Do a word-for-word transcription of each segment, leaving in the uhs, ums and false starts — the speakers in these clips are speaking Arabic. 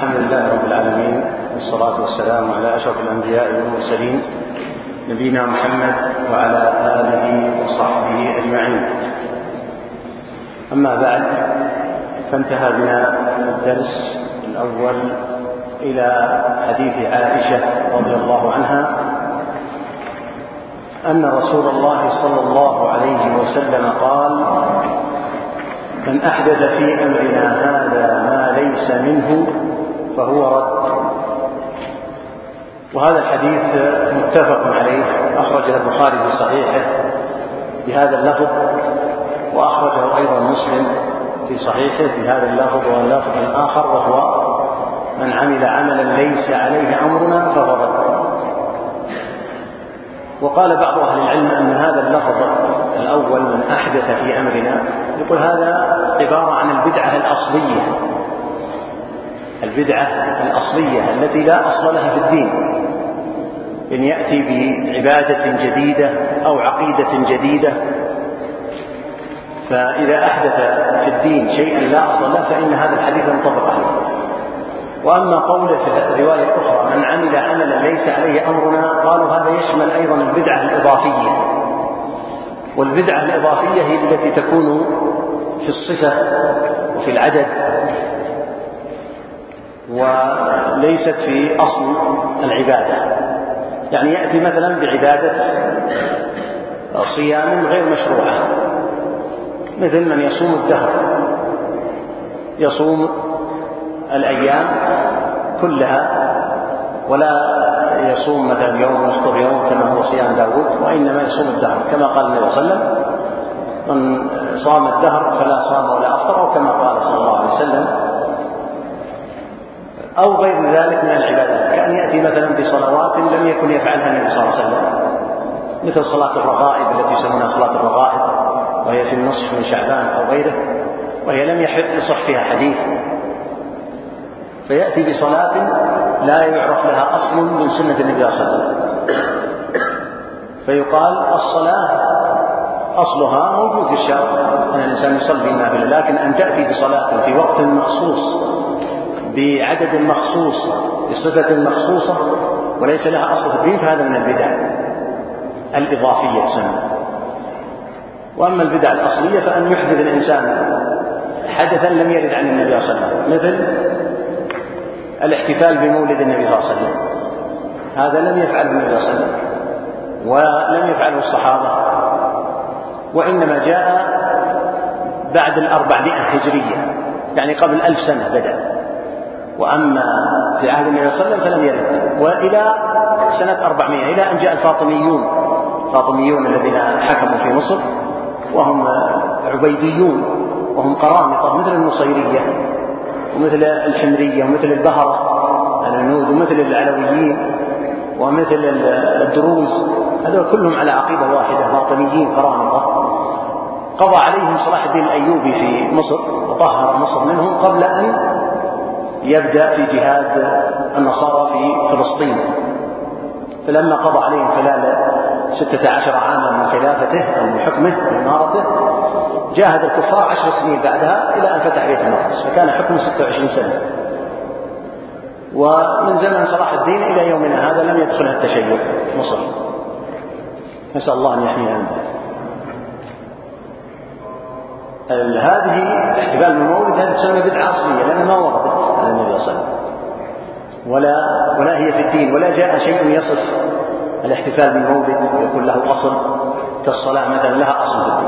الحمد لله رب العالمين، والصلاة والسلام على أشرف الأنبياء والمرسلين نبينا محمد وعلى آله وصحبه أجمعين. أما بعد، فانتهى بنا الدرس الأول إلى حديث عائشة رضي الله عنها أن رسول الله صلى الله عليه وسلم قال: من أحدث في أمرنا هذا ما ليس منه فهو رد. وهذا الحديث متفق عليه، أخرجه البخاري في صحيحه بهذا اللفظ، وأخرجه أيضا مسلم في صحيحه بهذا اللفظ واللفظ الآخر، وهو: من عمل عملا ليس عليه أمرنا فهو رد. وقال بعض أهل العلم أن هذا اللفظ الأول من أحدث في أمرنا يقول هذا عبارة عن البدعة الأصلية، البدعة الأصلية التي لا أصل لها في الدين، إن يأتي بعبادة جديدة أو عقيدة جديدة، فإذا أحدث في الدين شيئا لا أصل له فإن هذا الحديث ينطبق عليه. وأما قوله في الرواية الأخرى: من عمل عملا ليس عليه أمرنا، قالوا هذا يشمل أيضا البدعة الإضافية، والبدعة الإضافية هي التي تكون في الصفة وفي العدد وليست في أصل العبادة. يعني يأتي مثلا بعبادة صيام غير مشروعة، مثل من يصوم الدهر، يصوم الأيام كلها ولا يصوم مثلا يوم ويفطر يوم كما هو صيام داود، وإنما يصوم الدهر كما قال النبي صلى الله عليه وسلم: من صام الدهر فلا صام ولا أفطر، أو كما قال صلى الله عليه وسلم. أو غير ذلك من العبادات، كأن يأتي مثلا بصلوات لم يكن يفعلها النبي صلى الله عليه وسلم، مثل صلاة الرغائب التي يسمونها صلاة الرغائب، وهي في النصف من شعبان أو غيره، وهي لم يصح فيها حديث، فيأتي بصلاة لا يعرف لها أصل من سنة النبي صلى الله عليه وسلم، فيقال الصلاة أصلها موجود في الشرع أن الإنسان يصلي النافلة، لكن أن تأتي بصلاة في وقت مخصوص بعدد مخصوص بصفة مخصوصة وليس لها أصل في الدين، فهذا من البدع الإضافية تسمى. وأما البدع الأصلية فأن يحدث الإنسان حدثا لم يرد عن النبي صلى الله عليه وسلم، مثل الاحتفال بمولد النبي صلى الله عليه وسلم، هذا لم يفعله النبي صلى الله عليه وسلم ولم يفعله الصحابة، وإنما جاء بعد الأربعمائة هجرية، يعني قبل ألف سنة بدأ. وأما في عهد النبي صلى الله عليه وسلم فلم يرد، وإلى سنة أربعمائة، إلى أن جاء الفاطميون الفاطميون الذين حكموا في مصر، وهم عبيديون، وهم قرامطة مثل النصيرية ومثل الحمرية ومثل البهرة الهنود ومثل العلويين ومثل الدروز، هذول كلهم على عقيدة واحدة، باطنيين قرامطة. قضى عليهم صلاح الدين الأيوبي في مصر وطهر مصر منهم قبل أن يبدأ في جهاد النصارى في فلسطين، فلما قضى عليهم خلال ستة عشر عاما من خلافته أو من حكمه وإمارته، جاهد الكفار عشر سنين بعدها إلى أن فتح بيت المقدس، فكان حكمه ستة وعشرين سنة. ومن زمن صلاح الدين إلى يومنا هذا لم يدخلها التشيع في مصر، نسأل الله أن يحميها منه. هذه احتفال بالمولد هذه تسمى بدعة أصلية، لأنها ما وردت على النبي صلى الله عليه وسلم ولا ولا هي في الدين، ولا جاء شيء يصف الاحتفال بالمولد ويكون له أصل كالصلاة مثلا لها أصل في الدين.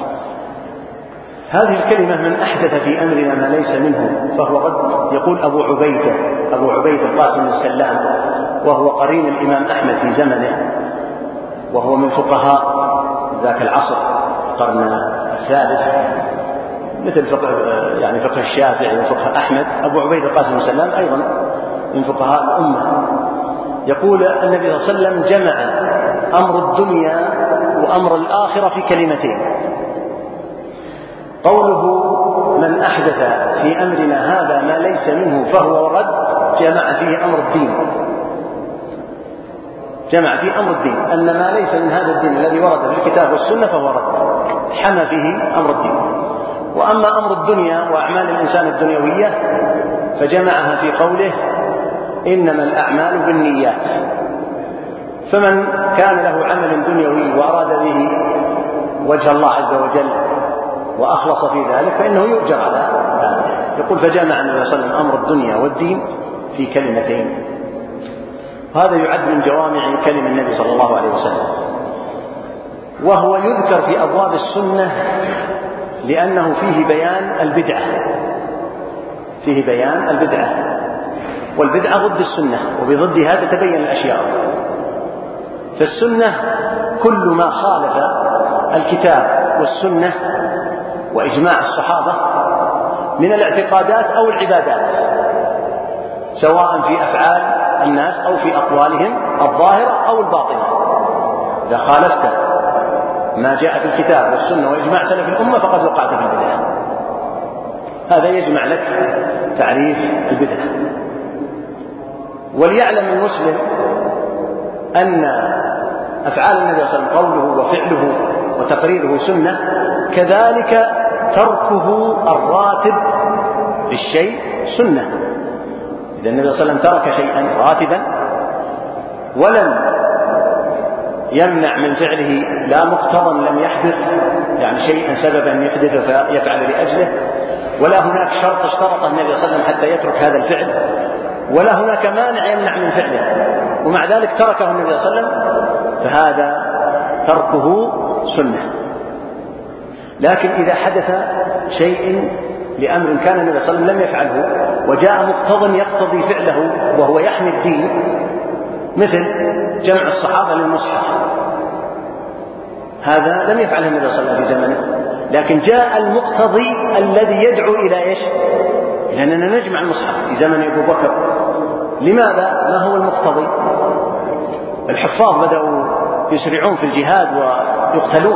هذه الكلمة من أحدث في أمرنا ما ليس منه فهو رد. يقول أبو عبيدة أبو عبيدة القاسم السلام، وهو قرين الإمام أحمد في زمنه، وهو من فقهاء ذاك العصر القرن الثالث، مثل فقه يعني فقه الشافعي وفقه أحمد. أبو عبيدة القاسم السلام أيضا من فقهاء الأمة. يقول النبي صلى الله عليه وسلم جمع أمر الدنيا وأمر الآخرة في كلمتين. قوله من أحدث في أمرنا هذا ما ليس منه فهو رد، جمع فيه أمر الدين، جمع فيه أمر الدين، أن ما ليس من هذا الدين الذي ورد في الكتاب والسنة فهو رد، حمى فيه أمر الدين. وأما أمر الدنيا وأعمال الإنسان الدنيوية فجمعها في قوله إنما الأعمال بالنيات. فمن كان له عمل دنيوي وأراد به وجه الله عز وجل وأخلص في ذلك فإنه يؤجر على هذا. يقول فجمع النبي صلى الله عليه وسلم أمر الدنيا والدين في كلمتين. هذا يعد من جوامع كلم النبي صلى الله عليه وسلم، وهو يذكر في أبواب السنة لأنه فيه بيان البدعة، فيه بيان البدعة، والبدعة ضد السنة، وبضدها تتبين الأشياء. فالسنة كل ما خالف الكتاب والسنة وإجماع الصحابة من الاعتقادات أو العبادات، سواء في أفعال الناس أو في أقوالهم الظاهرة أو الباطنة. إذا خالفت ما جاء في الكتاب والسنة وإجماع سلف الأمة فقد وقعت في البدعة. هذا يجمع لك تعريف البدعة. وليعلم المسلم أن أفعال النبي صلى الله عليه وسلم قوله وفعله وتقريره سنة، كذلك تركه الراتب للشيء سنة. إذا النبي صلى الله عليه وسلم ترك شيئا راتبا ولم يمنع من فعله لا مقتضى لم يحدث، يعني شيئا سببا يحدث فيفعل لأجله، ولا هناك شرط اشترطه النبي صلى الله عليه وسلم حتى يترك هذا الفعل، ولا هناك مانع يمنع من فعله، ومع ذلك تركه النبي صلى الله عليه وسلم، فهذا تركه سنة. لكن إذا حدث شيء لأمر كان النبي صلى الله عليه وسلم لم يفعله وجاء مقتضى يقتضي فعله وهو يحمي الدين، مثل جمع الصحابة للمصحف، هذا لم يفعله النبي صلى الله عليه وسلم في زمنه، لكن جاء المقتضي الذي يدعو إلى إيش؟ إلى أننا نجمع المصحف في زمن أبو بكر. لماذا؟ ما هو المقتضي؟ الحفاظ بدأوا يسرعون في الجهاد ويقتلون،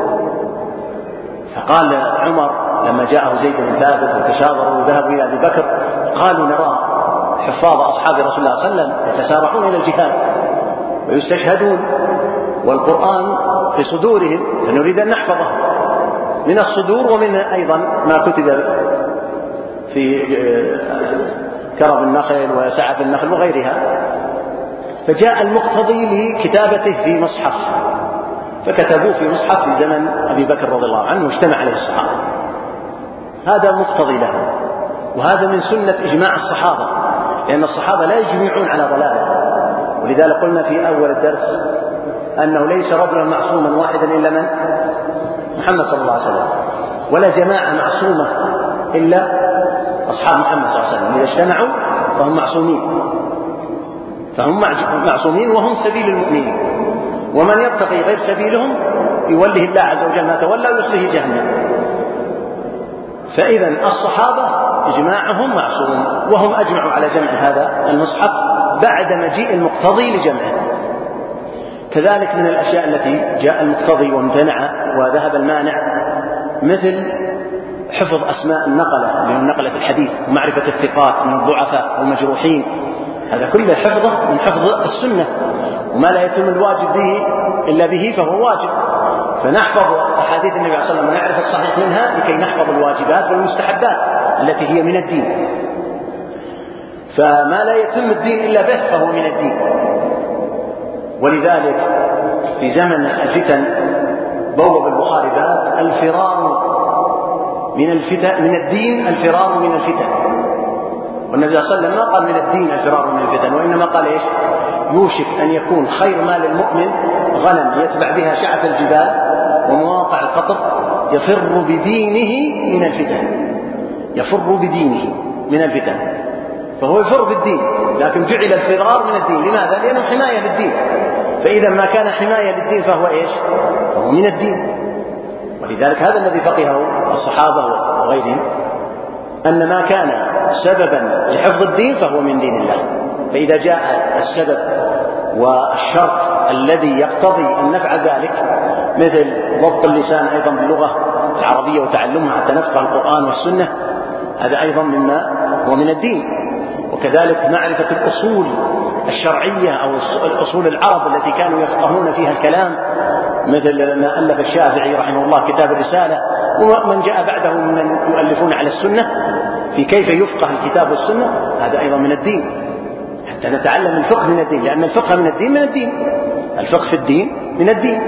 فقال عمر لما جاءه زيد بن ثابت وتشاوروا وذهبوا إلى أبي بكر قالوا نرى حفاظ أصحاب رسول الله صلى الله عليه وسلم يتسارعون إلى الجهاد ويستشهدون والقرآن في صدورهم، فنريد أن نحفظه من الصدور ومن أيضا ما كتب في كرب النخل وسعف النخل وغيرها. فجاء المقتضي لكتابته في مصحف، فكتبوه في مصحف في زمن أبي بكر رضي الله عنه واجتمع عليه الصحابة. هذا مقتضي له، وهذا من سنة إجماع الصحابة، لأن الصحابة لا يجمعون على ضلاله. ولذلك قلنا في أول الدرس أنه ليس رجلا معصوما واحدا إلا من؟ محمد صلى الله عليه وسلم، ولا جماعة معصومة إلا أصحاب محمد صلى الله عليه وسلم. إذا اجتمعوا فهم معصومين، فهم معصومين وهم سبيل المؤمنين، ومن يبتغي غير سبيلهم يوله الله عز وجل ما تولى ويصله جهنم. فإذا الصحابة إجماعهم معصوم، وهم أجمعوا على جمع هذا المصحف بعد مجيء المقتضي لجمعه. كذلك من الأشياء التي جاء المقتضي وامتنع وذهب المانع، مثل حفظ أسماء النقلة من نقلة الحديث ومعرفة الثقات من الضعفاء والمجروحين، هذا كله حفظه من حفظ السنة، وما لا يتم الواجب به إلا به فهو واجب. فنحفظ أحاديث النبي صلى الله عليه وسلم ونعرف الصحيح منها لكي نحفظ الواجبات والمستحبات التي هي من الدين. فما لا يتم الدين إلا به فهو من الدين. ولذلك في زمن الفتن بوب البخاري باب الفرار من الفتن من الدين، الفرار من الفتن. والنبي صلى الله عليه وسلم ما قال من الدين الفرار من الفتن، وإنما قال إيش؟ يوشك أن يكون خير مال المؤمن غنم يتبع بها شعث الجبال ومواقع القطر يفر بدينه من الفتن، يفر بدينه من الفتن، فهو يفر بالدين، لكن جعل الفرار من الدين. لماذا؟ لأنه حماية للدين. فإذا ما كان حماية للدين فهو إيش؟ فهو من الدين. ولذلك هذا الذي فقهه الصحابة وغيرهم، أن ما كان سببا لحفظ الدين فهو من دين الله. فإذا جاء السبب والشرط الذي يقتضي أن نفعل ذلك، مثل ضبط اللسان أيضا باللغة العربية وتعلمها حتى نفقه القرآن والسنة، هذا أيضا مما هو من الدين. وكذلك معرفة الأصول الشرعية أو الأصول العرب التي كانوا يفقهون فيها الكلام، مثل ما ألف الشافعي رحمه الله كتاب الرسالة، ومن جاء بعده من يؤلفون على السنة، في كيف يفقه الكتاب والسنة، هذا أيضا من الدين، حتى نتعلم الفقه من الدين، لأن الفقه من الدين من الدين، الفقه في الدين من الدين.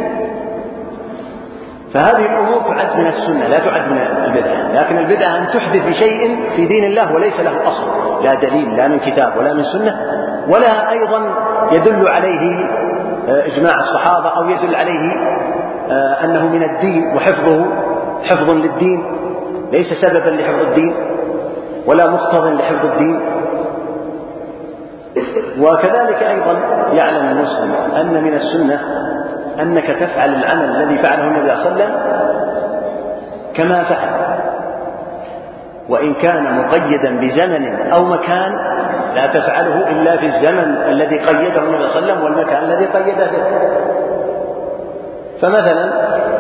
فهذه الأمور تعد من السنة لا تعد من البدعة. لكن البدعة أن تحدث بشيء في دين الله وليس له أصل، لا دليل لا من كتاب ولا من سنة، ولا أيضا يدل عليه إجماع الصحابة أو يدل عليه أنه من الدين وحفظه حفظ للدين، ليس سببا لحفظ الدين ولا مقتضى لحفظ الدين. وكذلك أيضا يعلم المسلم أن من السنة أنك تفعل العمل الذي فعله النبي صلى الله عليه وسلم كما فعل، وإن كان مقيدا بزمن أو مكان لا تفعله إلا في الزمن الذي قيده النبي صلى الله عليه وسلم والمكان الذي قيده به. فمثلا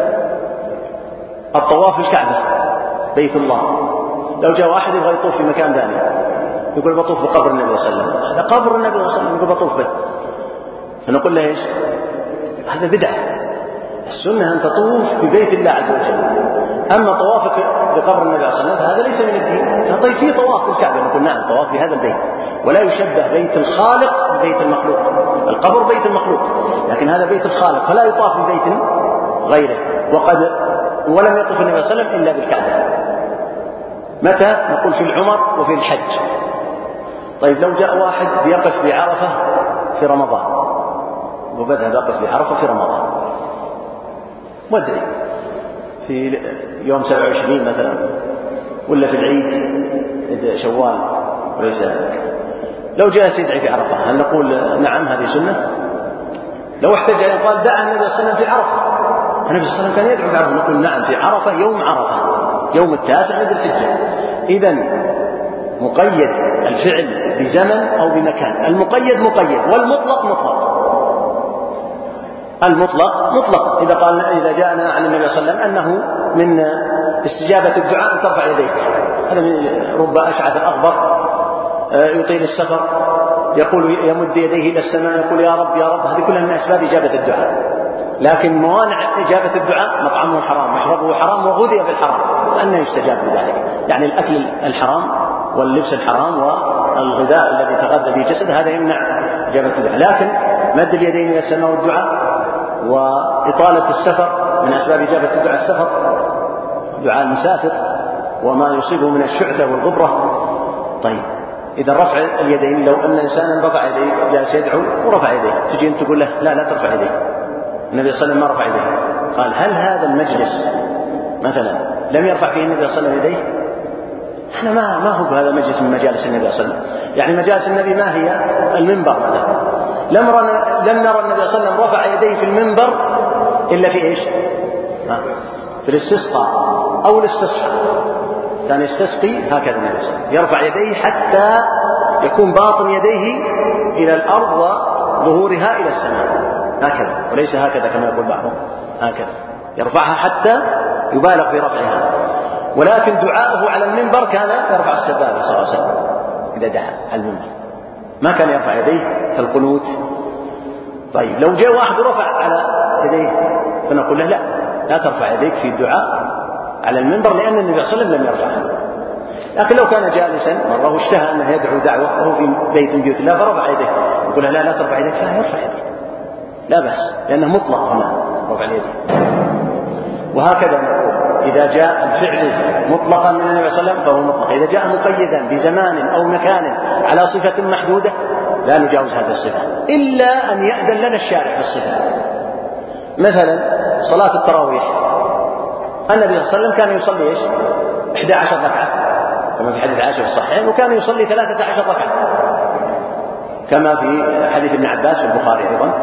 الطواف في الكعبة بيت الله، لو جاء واحد يبغى يطوف في مكان ثاني يقول بطوف بقبر النبي صلى الله عليه وسلم، هذا قبر النبي صلى الله عليه وسلم يقول بطوف به، فنقول له ايش؟ هذا بدعة. السنة أن تطوف ببيت الله عز وجل. أما طوافك بقبر النبي صلى الله عليه وسلم هذا ليس من الدين. طيب في طواف بالكعبة، نقول نعم طواف بهذا البيت، ولا يشبه بيت الخالق ببيت المخلوق. القبر بيت المخلوق، لكن هذا بيت الخالق فلا يطاف ببيت غيره. وقد ولم يطوف النبي صلى الله عليه وسلم إلا بالكعبة. متى؟ نقول في العمر وفي الحج. طيب لو جاء واحد يقف بعرفة في رمضان وبدأ يقف بعرفة في رمضان ودري في يوم سبعة وعشرين مثلا ولا في العيد شوال وليس، لو جاء يدعي في عرفة هل نقول نعم هذه سنة؟ لو احتج أن يقال دعا النبي صلى الله عليه وسلم في عرفة، النبي صلى الله عليه وسلم كان يدعو في عرفة، نقول نعم في عرفة يوم عرفة يوم التاسع من ذي الحجة. إذن مقيد الفعل بزمن أو بمكان، المقيد مقيد والمطلق مطلق. المطلق مطلق إذا قال إذا جاءنا عن النبي صلى الله عليه وسلم أنه من استجابة الدعاء أن ترفع يديك، هذا من رب أشعث أغبر يطيل السفر يقول يمد يديه إلى السماء يقول يا رب يا رب، هذه كلها من أسباب إجابة الدعاء. لكن موانع إجابة الدعاء مطعمه حرام مشربه حرام وغذي بالحرام، أنه يستجاب بذلك؟ يعني الأكل الحرام واللبس الحرام والغذاء الذي تغذى به جسده هذا يمنع إجابة الدعاء. لكن مد اليدين إلى السماء والدعاء وإطالة السفر من أسباب إجابة الدعاء السفر، دعاء المسافر وما يصيبه من الشعثة والغبرة. طيب إذا رفع اليدين، لو أن إنسانا رفع يديه جالس يدعو ورفع يديه، تجي أنت تقول له لا لا ترفع يديه، النبي صلى الله عليه وسلم ما رفع يديه. قال هل هذا المجلس مثلا لم يرفع فيه النبي صلى الله عليه وسلم يديه؟ احنا ما ما هو هذا مجلس من مجالس النبي صلى الله عليه وسلم. يعني مجالس النبي ما هي؟ المنبر مثلا، لم لم نرى النبي صلى الله عليه وسلم رفع يديه في المنبر إلا في إيش؟ في الاستسقاء أو الاستصحاء، كان يستسقي هكذا النبي صلى الله عليه وسلم يرفع يديه حتى يكون باطن يديه إلى الأرض وظهورها إلى السماء هكذا، وليس هكذا كما يقول بعضهم، هكذا يرفعها حتى يبالغ في رفعها. ولكن دعاءه على المنبر كان يرفع السبابة صلى الله عليه وسلم إذا دعا على المنبر، ما كان يرفع يديه في القنوت. طيب لو جاء واحد رفع على يديه فنقول له لا لا ترفع يديك في الدعاء على المنبر لأن النبي صلى الله عليه وسلم لم يرفعها. لكن لو كان جالسا مرة واشتهى أنه يدعو دعوة وهو في بيت من بيوت الله فرفع يديه يقول له لا لا ترفع يديك، فلا يرفع يديك لا بأس لأنه مطلق هنا رفع اليدين. وهكذا نقول إذا جاء الفعل مطلقا من النبي صلى الله عليه وسلم فهو مطلق، إذا جاء مقيدا بزمان أو مكان على صفة محدودة لا نجاوز هذه الصفة إلا أن يأذن لنا الشارع بالصفة. مثلا صلاة التراويح النبي صلى الله عليه وسلم كان يصلي إيش؟ إحدى عشر ركعة كما في حديث عائشة في الصحيحين، وكان يصلي ثلاثة عشر ركعة كما في حديث ابن عباس في البخاري أيضا.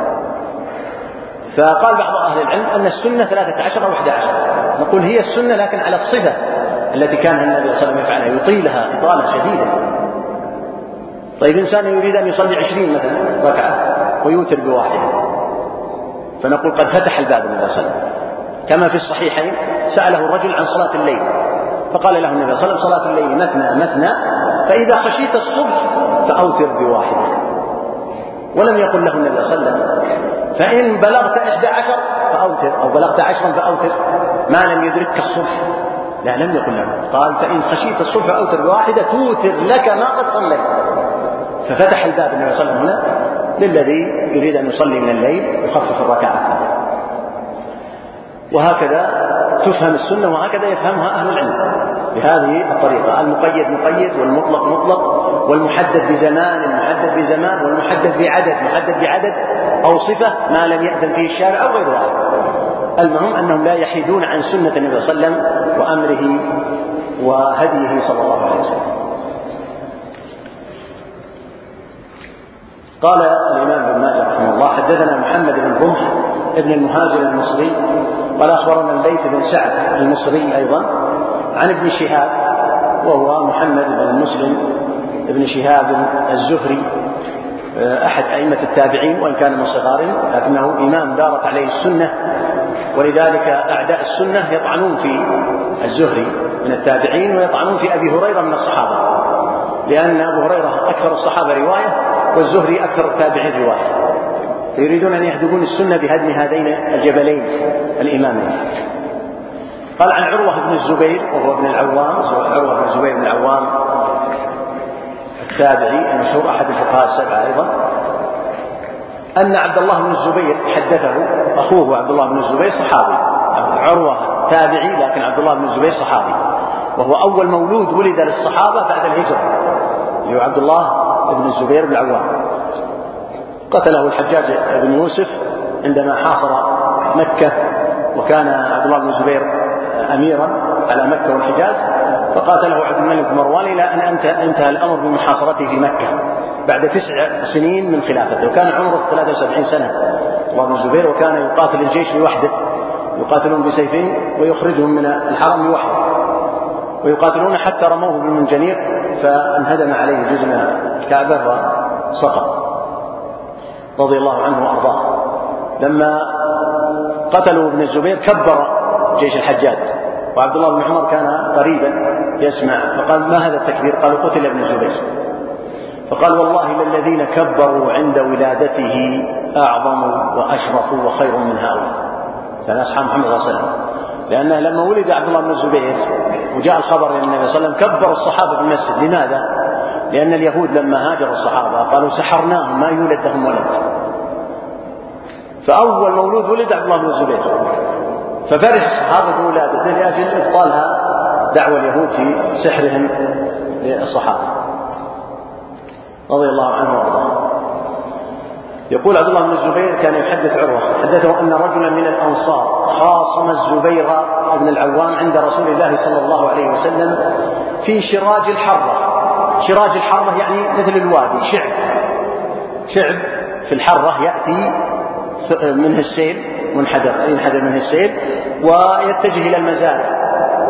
فقال بعض أهل العلم أن السنة ثلاثة عشر أو إحدى عشر، نقول هي السنة لكن على الصفة التي كان النبي صلى الله عليه وسلم يفعلها يطيلها إطالة شديدة. طيب إنسان يريد أن يصلي عشرين مثلا ركعة ويوتر بواحدة فنقول قد فتح الباب النبي صلى الله عليه وسلم. كما في الصحيحين سأله الرجل عن صلاة الليل فقال له النبي صلى الله عليه وسلم صلاة الليل مثنى مثنى فإذا خشيت الصبح فأوتر بواحدة، ولم يقل له النبي صلى الله عليه وسلم فإن بلغت إحدى عشر فأوتر أو بلغت عشرا فأوتر ما لم يدركك الصبح. لا، لم يقل له. قال فإن خشيت الصبح أوتر بواحدة توتر لك ما قد صليت. ففتح الباب النبي صلى الله عليه وسلم هنا للذي يريد أن يصلي من الليل يخفف الركعة. وهكذا تفهم السنة وهكذا يفهمها أهل العلم بهذه الطريقة. المقيد مقيد والمطلق مطلق، والمحدد بزمان محدد بزمان، والمحدد بعدد محدد بعدد، أو صفة ما لم يأذن فيه الشارع أو غير ذلك. المهم أنهم لا يحيدون عن سنة النبي صلى الله عليه وسلم وأمره وهديه صلى الله عليه وسلم. قال الإمام ابن ماجه رحمه الله حدثنا محمد بن رمح ابن المهاجر المصري قال أخبرنا الليث بن سعد المصري أيضا عن ابن شهاب وهو محمد بن مسلم ابن شهاب الزهري أحد أئمة التابعين وإن كان من صغار، لكنه إمام دارت عليه السنة، ولذلك أعداء السنة يطعنون في الزهري من التابعين ويطعنون في أبي هريرة من الصحابة، لأن أبو هريرة أكثر الصحابة رواية والزهري أكثر التابعين رواية، فيريدون أن يهدمون السنة بهدم هذين الجبلين الإمامين. قال عن عروة بن الزبير وهو ابن العوام، عروة بن الزبير بن العوام التابعي المشهور أحد الفقهاء السبعة أيضا، أن عبد الله بن الزبير حدثه، أخوه عبد الله بن الزبير صحابي، عروة تابعي لكن عبد الله بن الزبير صحابي، وهو أول مولود ولد للصحابة بعد الهجرة، اللي هو عبد الله بن الزبير بن العوام. قتله الحجاج بن يوسف عندما حاصر مكة، وكان عبد الله بن الزبير أميرا على مكة والحجاز، فقاتله عبد الملك بن مروان إلى أن انتهى الأمر بمحاصرته في مكة بعد تسع سنين من خلافته، وكان عمره ثلاثة وسبعين سنة الله بن الزبير، وكان يقاتل الجيش لوحده، يقاتلون بسيفين ويخرجهم من الحرم لوحده، ويقاتلون حتى رموه بالمنجنيق فانهدم عليه جزء من الكعبة وسقط رضي الله عنه وأرضاه. لما قتلوا ابن الزبير كبر جيش الحجاج، وعبد الله بن عمر كان قريبا يسمع، فقال ما هذا التكبير؟ قالوا قتل ابن الزبير. فقال والله للذين كبروا عند ولادته أعظم وأشرف وخير من هؤلاء، كان أصحاب محمد صلى الله عليه وسلم، لأنه لما ولد عبد الله بن الزبير وجاء الخبر إلى النبي صلى الله عليه وسلم كبر الصحابة في المسجد. لماذا؟ لأن اليهود لما هاجروا الصحابة قالوا سحرناهم ما يولد لهم ولد، فأول مولود ولد عبد الله بن الزبير، ففرح الصحابة بولادته لأجل إبطالها دعوة اليهود في سحرهم للصحابة رضي الله عنه وارضاه. يقول عبد الله بن الزبير كان يحدث عروة حدثه أن رجلا من الأنصار خاصم الزبير بن العوام عند رسول الله صلى الله عليه وسلم في شراج الحرة. شراج الحرة يعني مثل الوادي، شعب شعب في الحرة يأتي منه السيل، منحدر ينحدر منه السيل ويتجه إلى المزارع.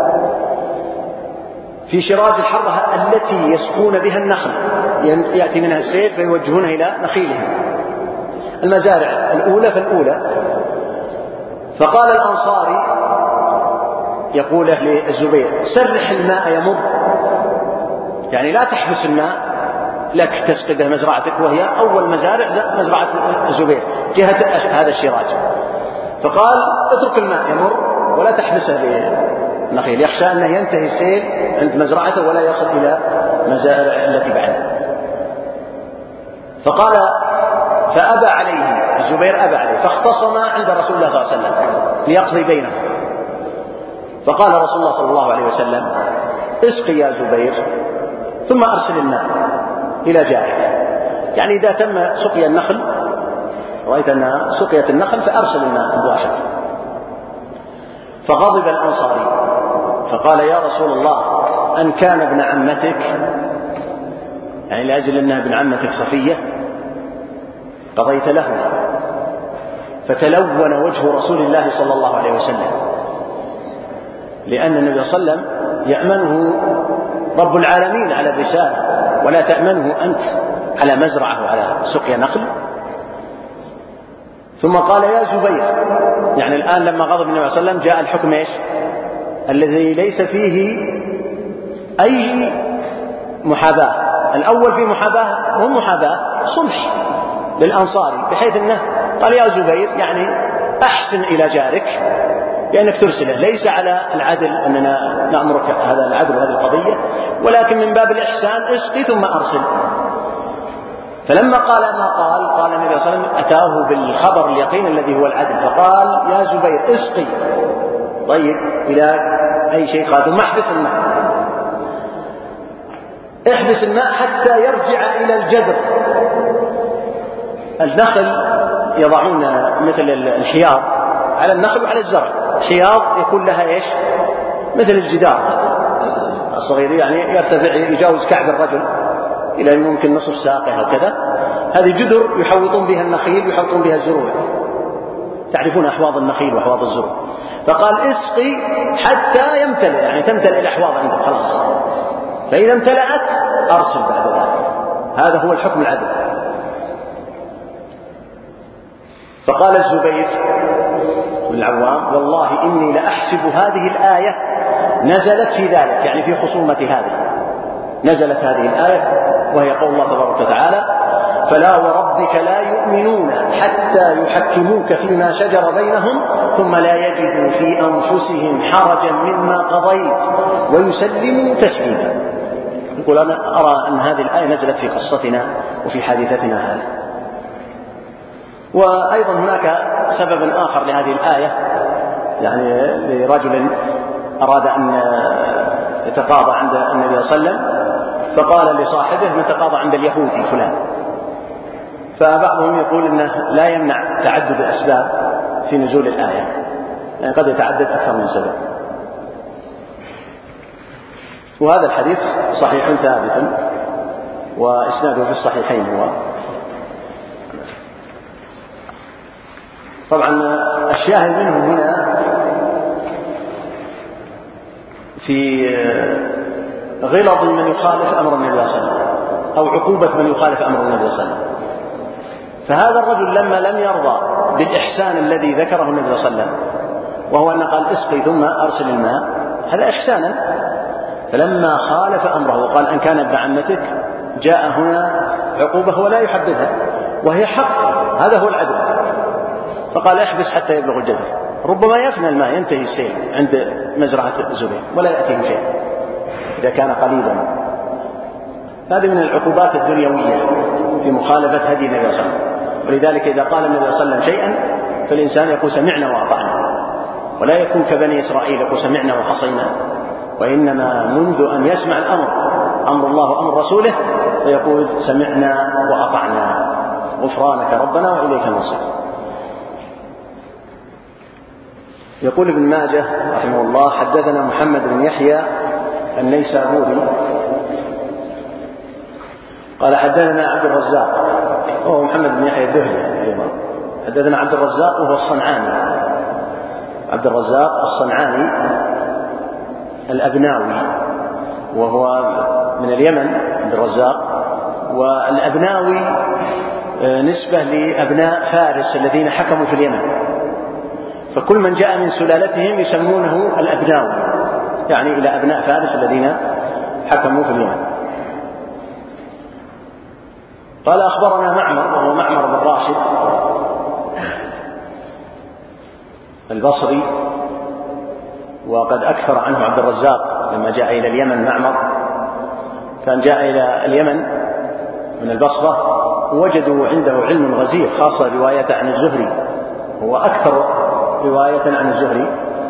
في شراج الحرة التي يسقون بها النخل، يأتي منها السيل فيوجهونها إلى نخيلهم، المزارع الأولى فالأولى. فقال الأنصاري يقول للزبير سرح الماء يمر، يعني لا تحبس الماء لك تسقي به مزرعتك، وهي أول مزارع مزرعة الزبير جهة هذا الشراج. فقال اترك الماء يمر ولا تحبسه للنخيل، يخشى أنه ينتهي السيل عند مزرعته ولا يصل إلى مزارع التي بعدها. فقال فأبى عليه الزبير، أبى عليه، فاختصم عند رسول الله صلى الله عليه وسلم ليقضي بينهم. فقال رسول الله صلى الله عليه وسلم اسقي يا زبير ثم أرسل الماء إلى جارك، يعني إذا تم سقيا النخل، رأيت أنها سقيت النخل فأرسل الماء مباشرة. فغضب الأنصاري فقال يا رسول الله أن كان ابن عمتك، يعني لأجل أنها ابن عمتك صفية قضيت له. فتلون وجه رسول الله صلى الله عليه وسلم، لأن النبي صلى الله عليه وسلم يأمنه رب العالمين على الرسالة، ولا تأمنه أنت على مزرعة وعلى سقيا نخل. ثم قال يا زبير، يعني الآن لما غضب النبي صلى الله عليه وسلم جاء الحكم إيش؟ الذي ليس فيه أي محاباة. الأول في محاباة وهم محاباة صلح للأنصاري، بحيث أنه قال يا زبير يعني أحسن إلى جارك بأنك ترسله، ليس على العدل أننا نأمرك هذا العدل وهذه القضية، ولكن من باب الإحسان اسقي ثم أرسل. فلما قال ما قال قال النبي صلى الله عليه وسلم أتاه بالخبر اليقين الذي هو العدل، فقال يا زبير اسقي. طيب إلى أي شيء؟ قال ثم احبس الماء، احبس الماء حتى يرجع إلى الجذر. النخل يضعون مثل الحياض على النخل وعلى الزرع، حياض يكون لها إيش؟ مثل الجدار الصغير، يعني يرتفع يجاوز كعب الرجل إلى ممكن نصف ساقه أو كذا. هذه جدر يحوطون بها النخيل ويحوطون بها الزروع، تعرفون أحواض النخيل وأحواض الزروع. فقال اسقي حتى يمتلئ، يعني تمتلئ الأحواض عندك خلاص، فإذا امتلأت أرسل بعد ذلك. هذا هو الحكم العدل. فقال الزبير بن العوام والله إني لأحسب هذه الآية نزلت في ذلك، يعني في خصومة هذه نزلت هذه الآية، وهي قول الله تبارك وتعالى فلا وربك لا يؤمنون حتى يحكموك فيما شجر بينهم ثم لا يجدوا في أنفسهم حرجا مما قضيت ويسلموا تسليما. يقول أنا أرى أن هذه الآية نزلت في قصتنا وفي حادثتنا هذه. وأيضا هناك سبب آخر لهذه الآية، يعني لرجل أراد أن يتقاضى عند النبي صلى الله عليه وسلم فقال لصاحبه نتقاضى عند اليهودي فلان، فبعضهم يقول أنه لا يمنع تعدد الأسباب في نزول الآية، يعني قد يتعدد أكثر من سبب. وهذا الحديث صحيح ثابت وإسناده في الصحيحين. هو طبعا الشاهد منه هنا في غلظ من يخالف أمر النبي صلى الله عليه وسلم أو عقوبة من يخالف أمر النبي صلى الله عليه وسلم. فهذا الرجل لما لم يرضى بالإحسان الذي ذكره النبي صلى الله عليه وسلم، وهو أن قال اسقي ثم أرسل الماء، هذا إحسانا، فلما خالف أمره وقال أن كان ابن عمتك جاء هنا عقوبة هو لا يحددها وهي حق، هذا هو العدل. فقال احبس حتى يبلغ الجدر، ربما يفنى الماء ينتهي السيل عند مزرعة الزبير ولا يأتيه شيء إذا كان قليلا. هذه من العقوبات الدنيوية في مخالفة هدي النبي صلى الله عليه وسلم. ولذلك إذا قال النبي صلى الله عليه وسلم شيئا فالإنسان يقول سمعنا وأطعنا، ولا يكون كبني إسرائيل يقول سمعنا وعصينا، وإنما منذ أن يسمع الأمر أمر الله وأمر رسوله فيقول سمعنا وأطعنا غفرانك ربنا وإليك المصير. يقول ابن ماجه رحمه الله حدثنا محمد بن يحيى النيسابوري قال حدثنا عبد الرزاق وهو محمد بن يحيى الذهلي أيضا، حدثنا عبد الرزاق وهو الصنعاني، عبد الرزاق الصنعاني الأبناوي وهو من اليمن عبد الرزاق. والأبناوي نسبة لأبناء فارس الذين حكموا في اليمن، فكل من جاء من سلالتهم يسمونه الأبناوي، يعني إلى أبناء فارس الذين حكموا في اليمن. قال أخبرنا معمر وهو معمر بن راشد البصري، وقد أكثر عنه عبد الرزاق لما جاء إلى اليمن. معمر كان جاء إلى اليمن من البصرة وجدوا عنده علم غزير، خاصة رواية عن الزهري، هو أكثر رواية عن الزهري.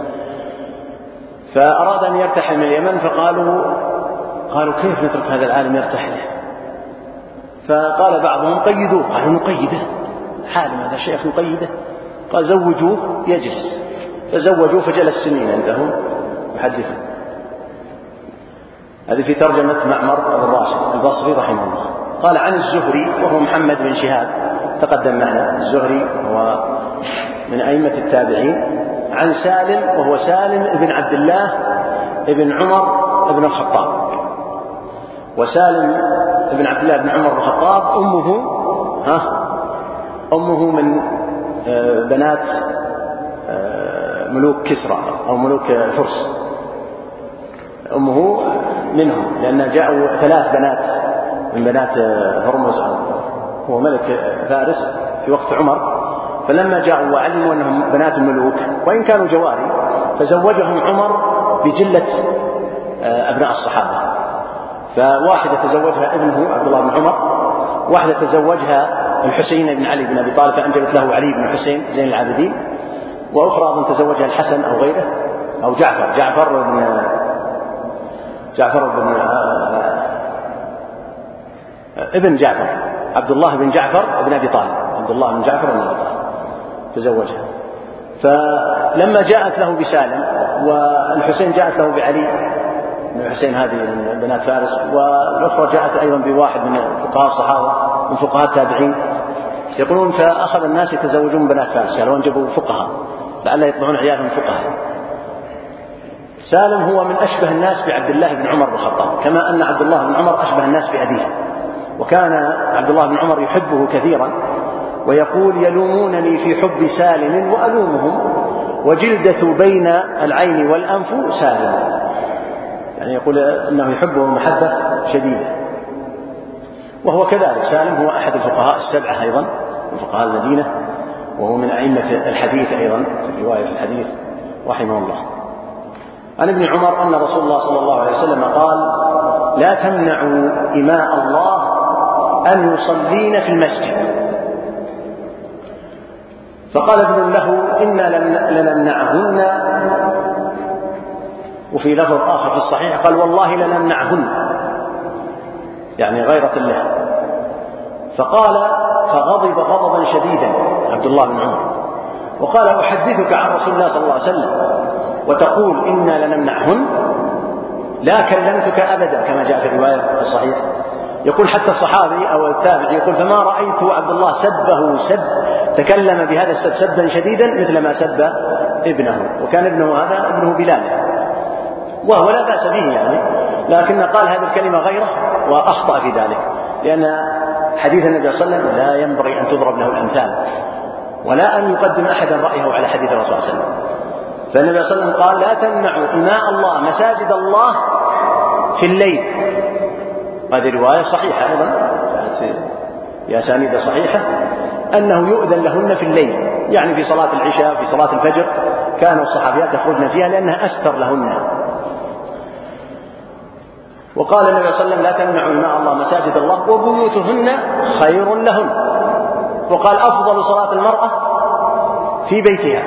فأراد أن يرتحل من اليمن فقالوا قالوا كيف نترك هذا العالم يرتحل؟ فقال بعضهم قيدوه، قالوا نقيده، حالم هذا الشيخ نقيده. قال زوجوه يجلس، فزوجوه فجلس سنين عندهم يحدثه. هذه في ترجمة معمر بن راشد البصري رحمه الله. قال عن الزهري وهو محمد بن شهاب تقدم معنا، الزهري هو من أئمة التابعين، عن سالم وهو سالم بن عبد الله بن عمر بن الخطاب. وسالم بن عبد الله بن عمر بن الخطاب أمه ها أمه من بنات ملوك كسرى أو ملوك فرس، أمه منهم، لأن جاءوا ثلاث بنات من بنات هرمز، هو ملك فارس في وقت عمر، فلما جاءوا وعلموا أنهم بنات الملوك وإن كانوا جواري فزوجهم عمر بجلة أبناء الصحابة، فواحدة تزوجها ابنه عبد الله بن عمر، واحدة تزوجها الحسين بن علي بن أبي طالب فأنجبت له علي بن الحسين زين العابدين، وأخرى تزوجها الحسن أو غيره أو جعفر جعفر بن جعفر بن ابن جعفر عبد الله بن جعفر بن أبي طالب عبد الله بن جعفر بن أبي طالب تزوجها. فلما جاءت له بسالم والحسين جاءت له بعلي بن الحسين هذه من بنات فارس، والأخرى جاءت أيضا بواحد من فقهاء الصحابة من فقهاء التابعين، يقولون فأخذ الناس يتزوجون بنات فارس يعني وانجبوا فقهاء لعل يطلعون عيالهم فقهاء. سالم هو من أشبه الناس بعبد الله بن عمر بن الخطاب، كما أن عبد الله بن عمر أشبه الناس بأبيه، وكان عبد الله بن عمر يحبه كثيرا ويقول يلومونني في حب سالم وألومهم وجلدة بين العين والأنف سالم، يعني يقول أنه يحبه محبة شديدة. وهو كذلك سالم هو أحد الفقهاء السبعة أيضا من فقهاء المدينة، وهو من أئمة الحديث أيضا في رواية الحديث رحمه الله. عن ابن عمر أن رسول الله صلى الله عليه وسلم قال لا تمنعوا إماء الله أن يصلين في المسجد. فقال ابن له إنا لنمنعهن، وفي لفظ آخر في الصحيح قال والله لنمنعهن يعني غيرة له. فقال فغضب غضبا شديدا عبد الله بن عمر وقال أحدثك عن رسول الله صلى الله عليه وسلم وتقول إنا لنمنعهن؟ لا كلمتك أبدا، كما جاء في الرواية الصحيح. يقول حتى الصحابي أو التابعي يقول فما رأيت عبد الله سبه سب تكلم بهذا السب سبا شديدا مثل ما سب ابنه، وكان ابنه هذا ابنه بلال وهو لا بأس به يعني، لكن قال هذه الكلمة غيره وأخطأ في ذلك، لأن حديث النبي صلى الله عليه وسلم لا ينبغي أن تضرب له الأمثال ولا أن يقدم أحدا رأيه على حديث الرسول صلى الله عليه وسلم. فالنبي صلى الله عليه وسلم قال لا تمنعوا إماء الله مساجد الله في الليل. هذه رواية صحيحة أيضا في أسانيد صحيحة أنه يؤذن لهن في الليل، يعني في صلاة العشاء في صلاة الفجر كانوا الصحابيات يخرجن فيها لأنها أستر لهن. وقال النبي صلى الله عليه وسلم لا تمنعوا إماء الله مساجد الله وبيوتهن خير لهن. وقال أفضل صلاة المرأة في بيتها.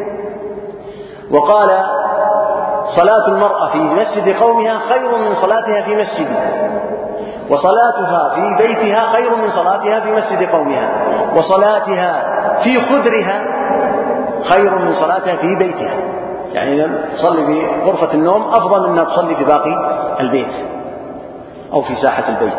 وقال صلاة المرأة في مسجد قومها خير من صلاتها في مسجدها، وصلاتها في بيتها خير من صلاتها في مسجد قومها، وصلاتها في خدرها خير من صلاتها في بيتها، يعني تصلي في غرفة النوم أفضل من أن تصلي في باقي البيت أو في ساحة البيت.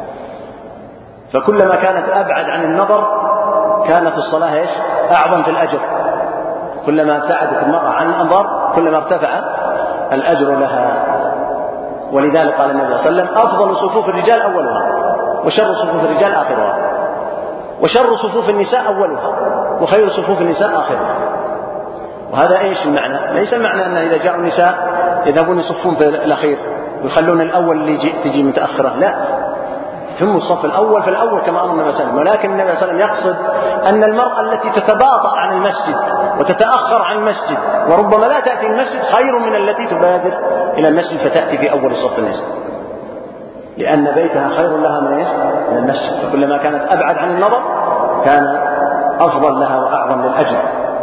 فكلما كانت أبعد عن النظر كانت الصلاة إيش؟ أعظم في الأجر. كلما ابتعدت المرأة عن الأنظار كلما ارتفع الأجر لها. ولذلك قال النبي صلى الله عليه وسلم أفضل صفوف الرجال أولها وشر صفوف الرجال آخرها، وشر صفوف النساء أولها وخير صفوف النساء آخرها. وهذا إيش المعنى؟ ليس المعنى أن إذا جاءوا النساء يذهبون يصفون في الأخير ويخلون الأول اللي تجي متأخرة، لا، ثم الصف الأول في الأول كما أمر النبي صلى الله عليه وسلم. ولكن النبي صلى الله عليه وسلم يقصد أن المرأة التي تتباطأ عن المسجد وتتأخر عن المسجد وربما لا تأتي المسجد خير من التي تبادر إلى المسجد فتأتي في أول صف النساء، لأن بيتها خير لها من المسجد. فكلما كانت أبعد عن النظر كان أفضل لها وأعظم للأجر.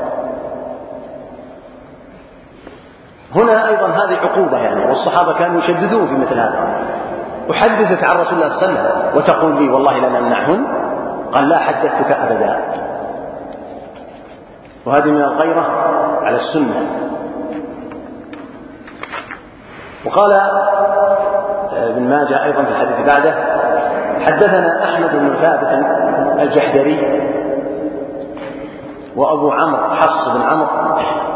هنا أيضا هذه عقوبة يعني، والصحابة كانوا يشددون في مثل هذا. أحدثك عن رسول الله صلى الله عليه وسلم وتقول لي والله لا نمنعهن؟ قال لا حدثتك أبدا. وهذه من الغيرة على السنة. وقال ابن ماجه أيضا في الحديث بعده حدثنا أحمد بن ثابت الجحدري وأبو عمرو حفص بن عمرو.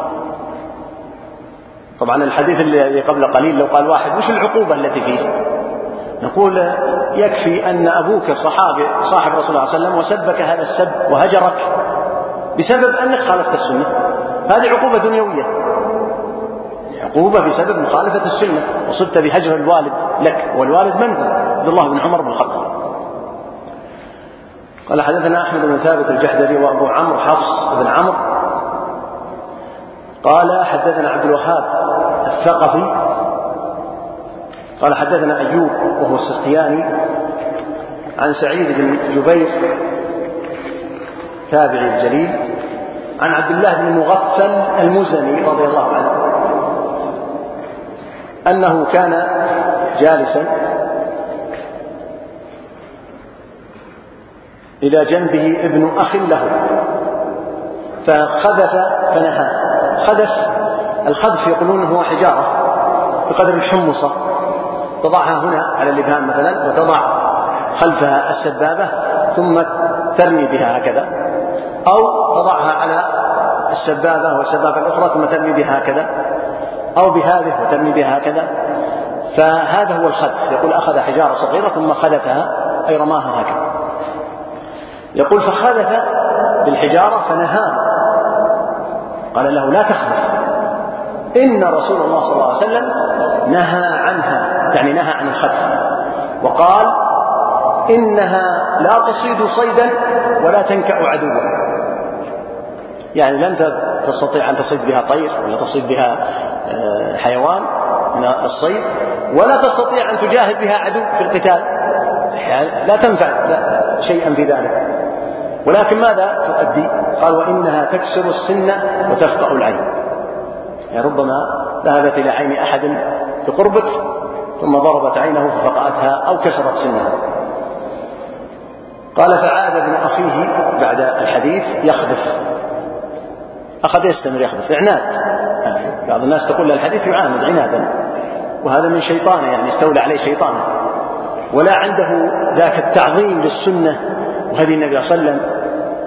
طبعا الحديث اللي قبل قليل لو قال واحد وش العقوبة التي فيه؟ نقول يكفي أن أبوك صحابي صاحب رسول الله صلى الله عليه وسلم وسبك هذا السب وهجرك بسبب أنك خالفت السنة، هذه عقوبة دنيوية، عقوبة بسبب مخالفة السنة وصبت بهجر الوالد لك، والوالد من هو؟ عبد الله بن عمر بن الخطاب. قال حدثنا أحمد بن ثابت الجحدري وأبو عمرو حفص بن عمرو قال حدثنا عبد الوهاب الثقفي قال حدثنا أيوب وهو السختياني عن سعيد بن جبير تابعي الجليل عن عبد الله بن مغفل المزني رضي الله عنه أنه كان جالسا إلى جنبه ابن أخ له فخذف فنهى. خذف الخذف يقولون هو حجارة بقدر الحمصة تضعها هنا على الإبهام مثلا وتضع خلفها السبابة ثم ترمي بها هكذا، أو تضعها على السبابة والسبابة الأخرى ثم ترمي بها هكذا، أو بهذه وترمي بها هكذا. فهذا هو الخذف. يقول أخذ حجارة صغيرة ثم خذفها أي رماها هكذا. يقول فخذف بالحجارة فنهاه قال له لا تخذف إن رسول الله صلى الله عليه وسلم نهى عنها، يعني نهى عن الخذف، وقال إنها لا تصيد صيدا ولا تنكأ عدوا، يعني لن تستطيع أن تصيد بها طير ولا تصيد بها حيوان من الصيد، ولا تستطيع أن تجاهد بها عدو في القتال، لا تنفع شيئا في ذلك، ولكن ماذا تؤدي؟ قال وإنها تكسر السن وتفقع العين، يعني ربما ذهبت إلى عين أحد بقربك ثم ضربت عينه ففقعتها أو كسرت سنها. قال فعاد ابن أخيه بعد الحديث يخذف، أخذ يستمر يخذف إعناد، يعني بعض الناس تقول الحديث يعاند عنادا، وهذا من شيطانه، يعني استولى عليه شيطانه، ولا عنده ذاك التعظيم للسنة وهدي النبي صلى الله عليه وسلم.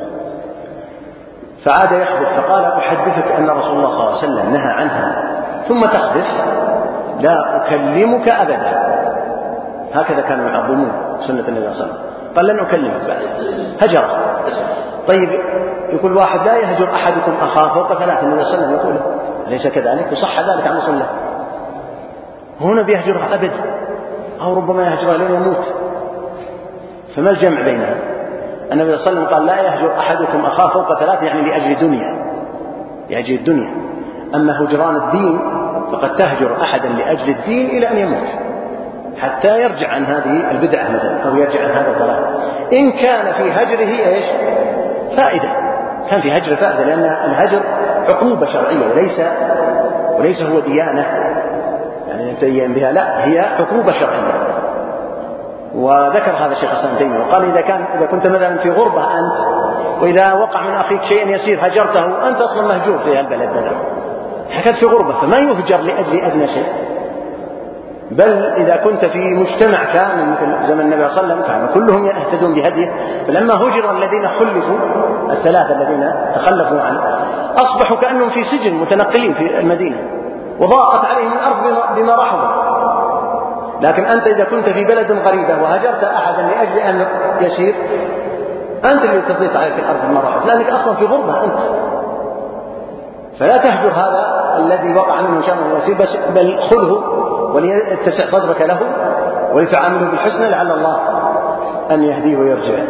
فعاد يخذف فقال أحدثك أن رسول الله صلى الله عليه وسلم نهى عنها ثم تخذف لا أكلمك أبدا. هكذا كانوا يعظمون سنة النبي صلى الله عليه وسلم، قال لن أكلمك بعد، هجره. طيب يقول واحد لا يهجر أحدكم أخاه فوق ثلاث، النبي صلى الله عليه وسلم يقول أليس كذلك؟ وصح ذلك عن رسول الله. هنا بيهجرها أبدا أو ربما يهجرها لين يموت، فما الجمع بينها؟ النبي صلى الله عليه وسلم قال لا يهجر أحدكم أخاه فوق ثلاث، يعني لأجل دنيا، لأجل الدنيا. أما هجران الدين فقد تهجر أحدا لأجل الدين إلى أن يموت حتى يرجع عن هذه البدعة مثلا أو يرجع عن هذا الضلال، إن كان في هجره إيش فائدة، كان في هجر فائدة، لأن الهجر عقوبة شرعية وليس وليس هو ديانة يعني نتدين بها، لا هي عقوبة شرعية. وذكر هذا الشيخ الإسلام ابن تيمية وقال إذا كان إذا كنت مثلا في غربة أنت وإذا وقع من أخيك شيء يسير هجرته، أنت أصلا مهجور في البلد هذا، حكت في غربة فما يهجر لأجل أدنى شيء. بل إذا كنت في مجتمع كامل مثل زمن النبي صلى الله عليه وسلم كانوا كلهم يهتدون بهديه، فلما هجر الذين خلفوا الثلاثة الذين تخلفوا عنه أصبحوا كأنهم في سجن متنقلين في المدينة، وضاقت عليهم الأرض بما رحبت. لكن أنت إذا كنت في بلد غريبة وهجرت أحدا لأجل أن يسير، أنت اللي تضيق عليك الأرض بما رحبت، لأنك أصلا في غربة أنت. فلا تهجر هذا الذي وقع منه شر يسير، بس بل خذه وليتسع صدرك له ولتعامله بالحسنى لعل الله أن يهديه ويرجع.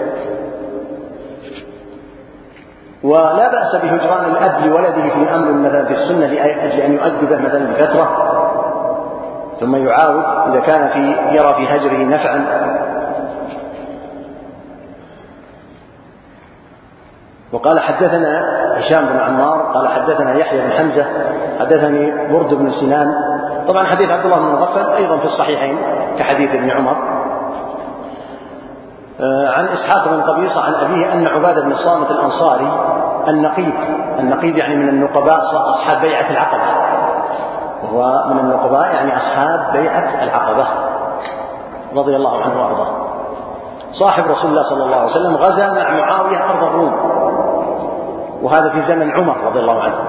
ولا بأس بهجران الأب لولده في أمر مثلا في السنة لأجل أن يؤدبه مثلا بفترة ثم يعاود إذا كان في يرى في هجره نفعا. وقال حدثنا هشام بن عمار قال حدثنا يحيى بن حمزة حدثني برد بن سنان. طبعا حديث عبد الله بن مغفل أيضا في الصحيحين كحديث ابن عمر. عن إسحاق بن قبيصة عن أبيه أن عبادة بن الصامت الأنصاري النقيب، النقيب يعني من النقباء أصحاب بيعة العقبة، وهو من النقباء يعني أصحاب بيعة العقبة رضي الله عنه وأرضاه، صاحب رسول الله صلى الله عليه وسلم، غزا مع معاوية أرض الروم، وهذا في زمن عمر رضي الله عنه.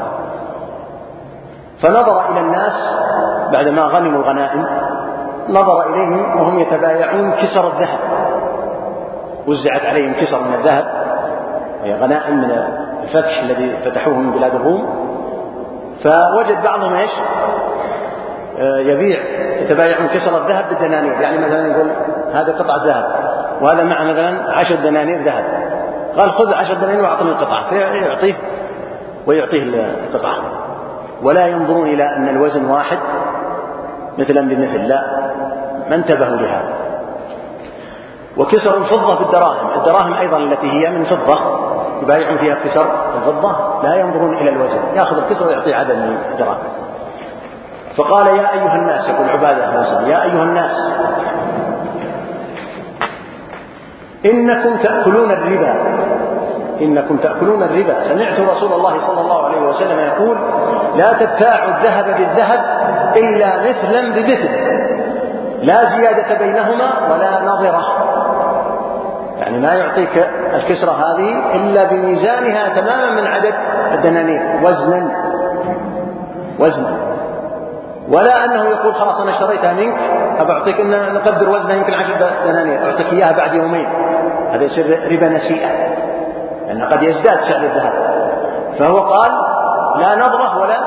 فنظر إلى الناس بعدما غنموا الغنائم، نظر إليهم وهم يتبايعون كسر الذهب، وزعت عليهم كسر من الذهب وهي غنائم من الفتح الذي فتحوه من بلاد الروم. فوجد بعضهم ايش يبيع يتبايعون كسر الذهب بالدنانير، يعني مثلا يقول هذا قطعة ذهب وهذا مع مثلا عشر دنانير ذهب، قال خذ عشر دنانير واعطني القطعة، فيعطيه ويعطيه القطعة. ولا ينظرون إلى أن الوزن واحد مثلا بمثل، لا، ما انتبهوا لهذا. وكسر الفضة بالدراهم، الدراهم أيضا التي هي من فضة يبايعون فيها كسر الفضة، لا ينظرون إلى الوزن، يأخذ الكسر ويعطي عدد من الدراهم. فقال يا أيها الناس، يقول عبادة يا أيها الناس إنكم تأكلون الربا، إنكم تأكلون الربا. سمعت رسول الله صلى الله عليه وسلم يقول لا تبتاعوا الذهب بالذهب إلا مثلا بمثل، لا زيادة بينهما ولا نظرة. يعني ما يعطيك الكسرة هذه إلا بميزانها تماما من عدد الدنانير وزنا وزنا، ولا أنه يقول خلاص أنا اشتريتها منك أبعطيك إن نقدر وزنها يمكن عشر دنانير أعطيك إياها بعد يومين، هذا يصير ربا نسيئة لأن قد يزداد سعر الذهب. فهو قال لا نظرة ولا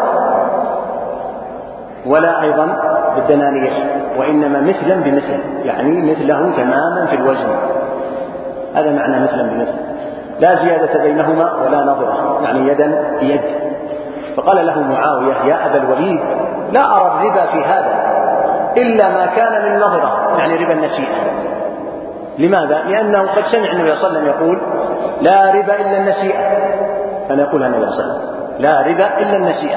ولا أيضا بالدنانير، وإنما مثلا بمثل، يعني مثله تماما في الوزن، هذا معنى مثلا بمثل، لا زيادة بينهما ولا نظرة، يعني يدا بيد. فقال له معاوية يا أبا الوليد لا أرى الربا في هذا إلا ما كان من نظرة، يعني ربا النسيئة. لماذا؟ لأنه قد سمع النبي صلى الله عليه وسلم يقول لا ربا إلا النسيئة، كان يقولها النبي صلى الله عليه وسلم لا ربا إلا النسيئة.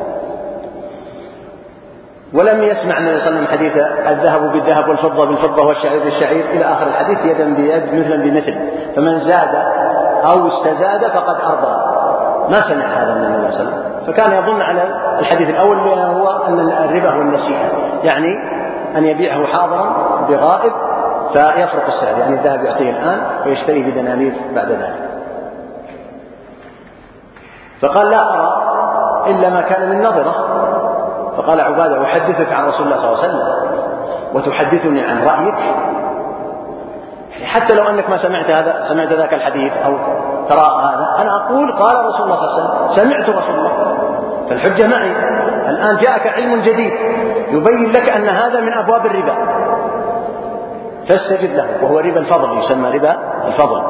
ولم يسمع النبي صلى الله عليه وسلم حديث الذهب بالذهب والفضة بالفضة والشعير بالشعير إلى آخر الحديث يدا بيد مثلا بمثل، فمن زاد أو استزاد فقد أرضى، ما سمع هذا من النبي صلى الله عليه وسلم. فكان يظن على الحديث الأول هو أن الربا هو النسيئة، يعني أن يبيعه حاضرا بغائب فيفرق السعر، يعني الذهب يعطيه الآن ويشتري بدنانير بعد ذلك. فقال لا أرى إلا ما كان من نظرة. فقال عبادة أحدثك عن رسول الله صلى الله عليه وسلم وتحدثني عن رأيك؟ حتى لو أنك ما سمعت هذا، سمعت ذاك الحديث أو ترى هذا، أنا أقول قال رسول الله صلى الله عليه وسلم، سمعت رسول الله، فالحجة معي. الآن جاءك علم جديد يبين لك أن هذا من أبواب الربا فاستجب له، وهو ربا الفضل، يسمى ربا الفضل.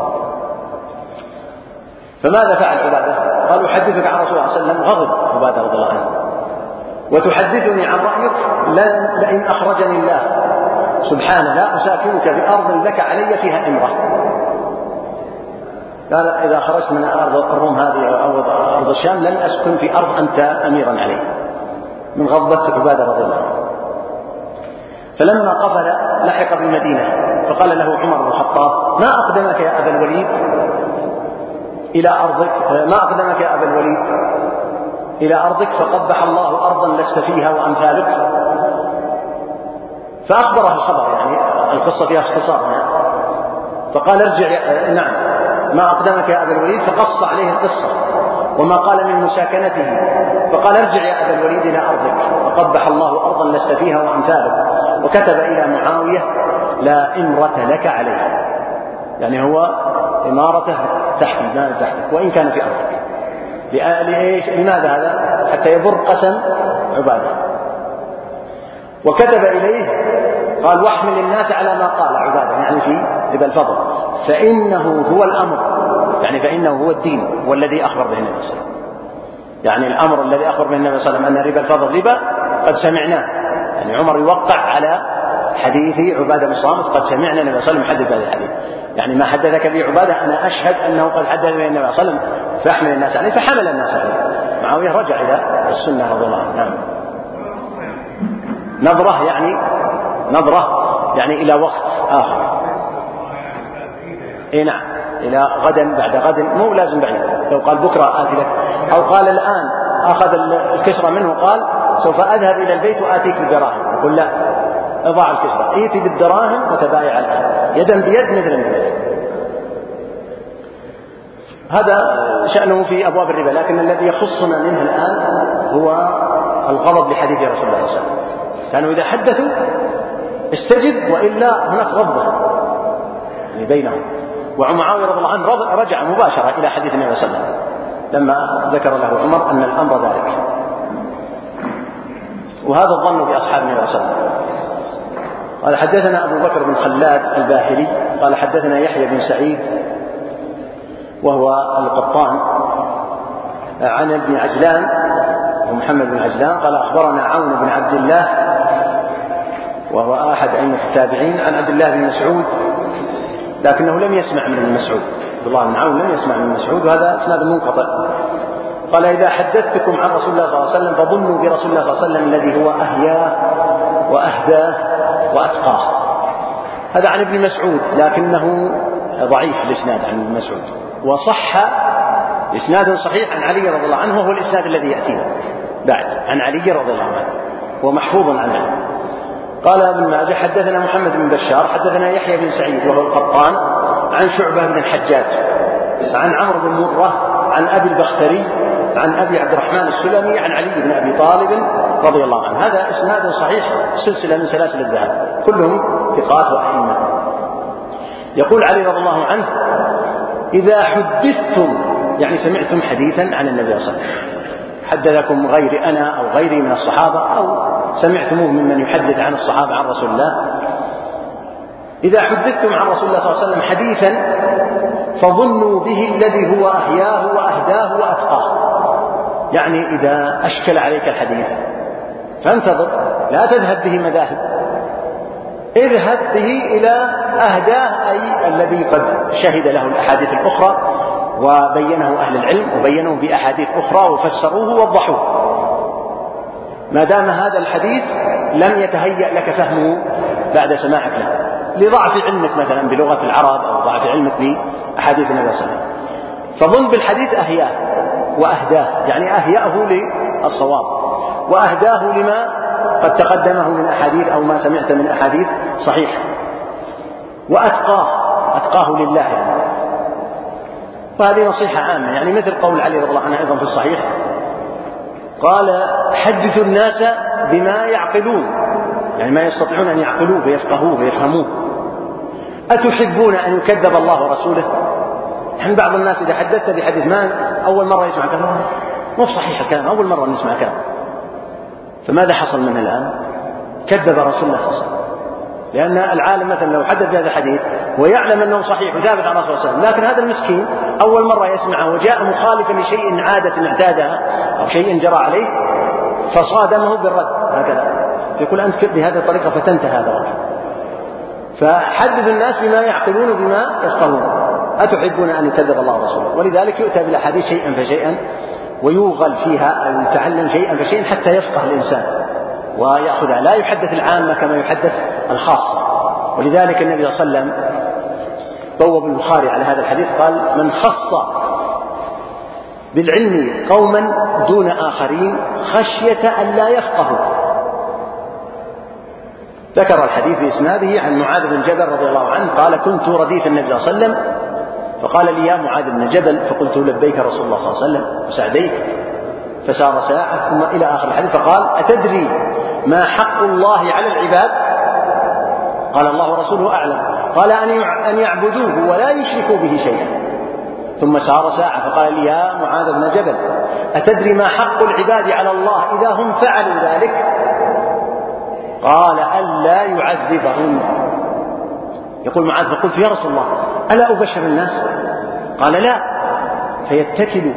فماذا فعل عبادة؟ قال أحدثك عن رسول الله صلى الله عليه وسلم، غضب عبادة رضي الله عنه. وتحدثني عن رأيك؟ لئن أخرجني الله سبحانه لا أساكنك بأرض لك علي فيها إمرة. قال إذا خرجت من أرض الروم هذه أو أرض الشام لن أسكن في أرض أنت أميرا عليه، من غضبة عبادة رضي الله عنه. فلما قفل لحق بالمدينة فقال له عمر بن الخطاب ما أقدمك يا أبا الوليد إلى أرضك، ما أقدمك يا أبا الوليد إلى أرضك، فقبح الله أرضا لست فيها وأمثالك. فأخبره الخبر، يعني القصة فيها اختصار يعني. فقال ارجع، نعم ما أقدمك يا أبا الوليد، فقص عليه القصة وما قال من مساكنته. فقال ارجع يا أبا الوليد إلى أرضك فقبح الله أرضا لست فيها وأمثالك. وكتب إلى معاوية لا إمرة لك عليه، يعني هو إمارته تحت ما تحتك وإن كان في أرضك. لإيش؟ لماذا هذا؟ حتى يبر قسم عبادة. وكتب إليه قال واحمل الناس على ما قال عبادة، يعني في ربا الفضل، فإنه هو الأمر، يعني فإنه هو الدين والذي أخبر به النبي صلى الله عليه وسلم. يعني الأمر الذي أخبر به النبي صلى الله عليه وسلم أن ربا الفضل ربا قد سمعناه، يعني عمر يوقع على حديث عبادة بن الصامت قد سمعنا النبي صلى الله عليه وسلم حدث هذا الحديث، يعني ما حدثك به عبادة أنا أشهد أنه قد حدث به النبي صلى الله عليه وسلم، فأحمل الناس عليه، فحمل الناس عليه. معاوية رجع إلى السنة رضي الله عنه. نعم. نظرة يعني نظرة يعني إلى وقت آخر. إيه نعم، إلى غدا بعد غد، مو لازم بعيد. لو قال بكرة آتي لك، أو قال الآن أخذ الكسرة منه قال سوف أذهب إلى البيت وآتيك بالدراهم، يقول لا اضع الكسرة، ائتي بالدراهم وتبايع الآن يدا بيد مثل مثل. هذا شأنه في أبواب الربا، لكن الذي يخصنا منه الآن هو الغضب لحديث رسول الله صلى الله عليه وسلم. كانوا إذا حدثوا استجب، وإلا هناك غضبة يعني بينهم. ومعاوية رضي الله عنه رجع مباشرة إلى حديث النبي صلى الله عليه وسلم لما ذكر له عمر أن الأمر ذلك. وهذا الظن بأصحاب النبي صلى الله عليه وسلم. قال حدثنا أبو بكر بن خلاد الباهلي قال حدثنا يحيى بن سعيد وهو القطان عن ابن عجلان محمد بن عجلان قال أخبرنا عون بن عبد الله وهو أحد أئمة التابعين عن عبد الله بن مسعود، لكنه لم يسمع من ابن مسعود. عبد الله بن عون لم يسمع من مسعود، وهذا إسناد منقطع. قال إذا حدثتكم عن رسول الله صلى الله عليه وسلم فظنوا برسول الله صلى الله عليه وسلم الذي هو أهياه وأهداه وأتقاه. هذا عن ابن مسعود، لكنه ضعيف الإسناد عن ابن مسعود، وصح إسناد صحيح عن علي رضي الله عنه، وهو الإسناد الذي يأتينا بعد عن علي رضي الله عنه ومحفوظ عنه. قال ابن ماجه حدثنا محمد بن بشار حدثنا يحيى بن سعيد وهو القطان عن شعبة بن الحجاج عن عمرو بن مرة عن أبي البختري عن أبي عبد الرحمن السلمي عن علي بن أبي طالب رضي الله عنه. هذا إسناد صحيح، سلسلة من سلاسل الذهب، كلهم ثقات وأئمة. يقول علي رضي الله عنه إذا حدثتم، يعني سمعتم حديثا عن النبي صلى الله عليه وسلم، حدثكم غيري أنا أو غيري من الصحابة أو سمعتموه ممن يحدث عن الصحابة عن رسول الله، إذا حدثتم عن رسول الله صلى الله عليه وسلم حديثا فظنوا به الذي هو أحياه وأهداه وأتقاه. يعني إذا أشكل عليك الحديث فانتظر، لا تذهب به مذاهب، اذهب به إلى أهداه، أي الذي قد شهد له الأحاديث الأخرى وبينه أهل العلم وبينه بأحاديث أخرى وفسروه ووضحوه. ما دام هذا الحديث لم يتهيأ لك فهمه بعد سماعك له، لضعف علمك مثلا بلغة العرب أو ضعف علمك بأحاديث النبي صلى الله عليه وسلم، فظن بالحديث أهياه وأهداه، يعني أهيأه للصواب وأهداه لما قد تقدمه من أحاديث أو ما سمعت من أحاديث صحيحة، وأتقاه، أتقاه لله يعني. وهذه نصيحة عامة، يعني مثل قول علي رضي الله عنه أيضا في الصحيح قال حدثوا الناس بما يعقلون، يعني ما يستطيعون أن يعقلوه ويفقهوه ويفهموه. أتحبون أن يكذب الله ورسوله؟ يعني بعض الناس إذا حدثت بحديث ما أول مرة يسمع كلام، مو صحيح الكلام، أول مرة نسمع كلام، فماذا حصل منه الآن؟ كذب رسول الله صلى الله عليه وسلم. لأن العالم مثلا لو حدث بهذا الحديث ويعلم أنه صحيح وثابت عن رسول الله صلى الله عليه وسلم، لكن هذا المسكين أول مرة يسمعه وجاء مخالفا لشيء عادة اعتادها أو شيء جرى عليه فصادمه بالرد هكذا، يقول أنت بهذه الطريقة فتنت هذا الرجل. فحدث الناس بما يعقلون بما يفقهون. أتحبون أن يكذب الله ورسوله؟ ولذلك يؤتى بالأحاديث شيئا فشيئا ويوغل فيها أو يتعلم شيئا فشيئا حتى يفقه الإنسان ويأخذها، لا يحدث العامة كما يحدث الخاصة. ولذلك النبي صلى الله عليه وسلم بوب البخاري على هذا الحديث قال من خص بالعلم قوما دون آخرين خشية أن لا يفقهوا. ذكر الحديث بإسناده عن معاذ بن جبل رضي الله عنه قال كنت رديف النبي صلى الله عليه وسلم فقال لي يا معاذ بن جبل، فقلت لبيك رسول الله صلى الله عليه وسلم وسعديك، فسار ساعة ثم إلى آخر الحديث فقال أتدري ما حق الله على العباد؟ قال الله ورسوله أعلم. قال أن يعبدوه ولا يشركوا به شيئا. ثم سار ساعة فقال لي يا معاذ بن جبل أتدري ما حق العباد على الله إذا هم فعلوا ذلك؟ قال ألا يعذبهم. يقول معاذ فقلت يا رسول الله ألا أبشر الناس؟ قال لا، فيتكلوا.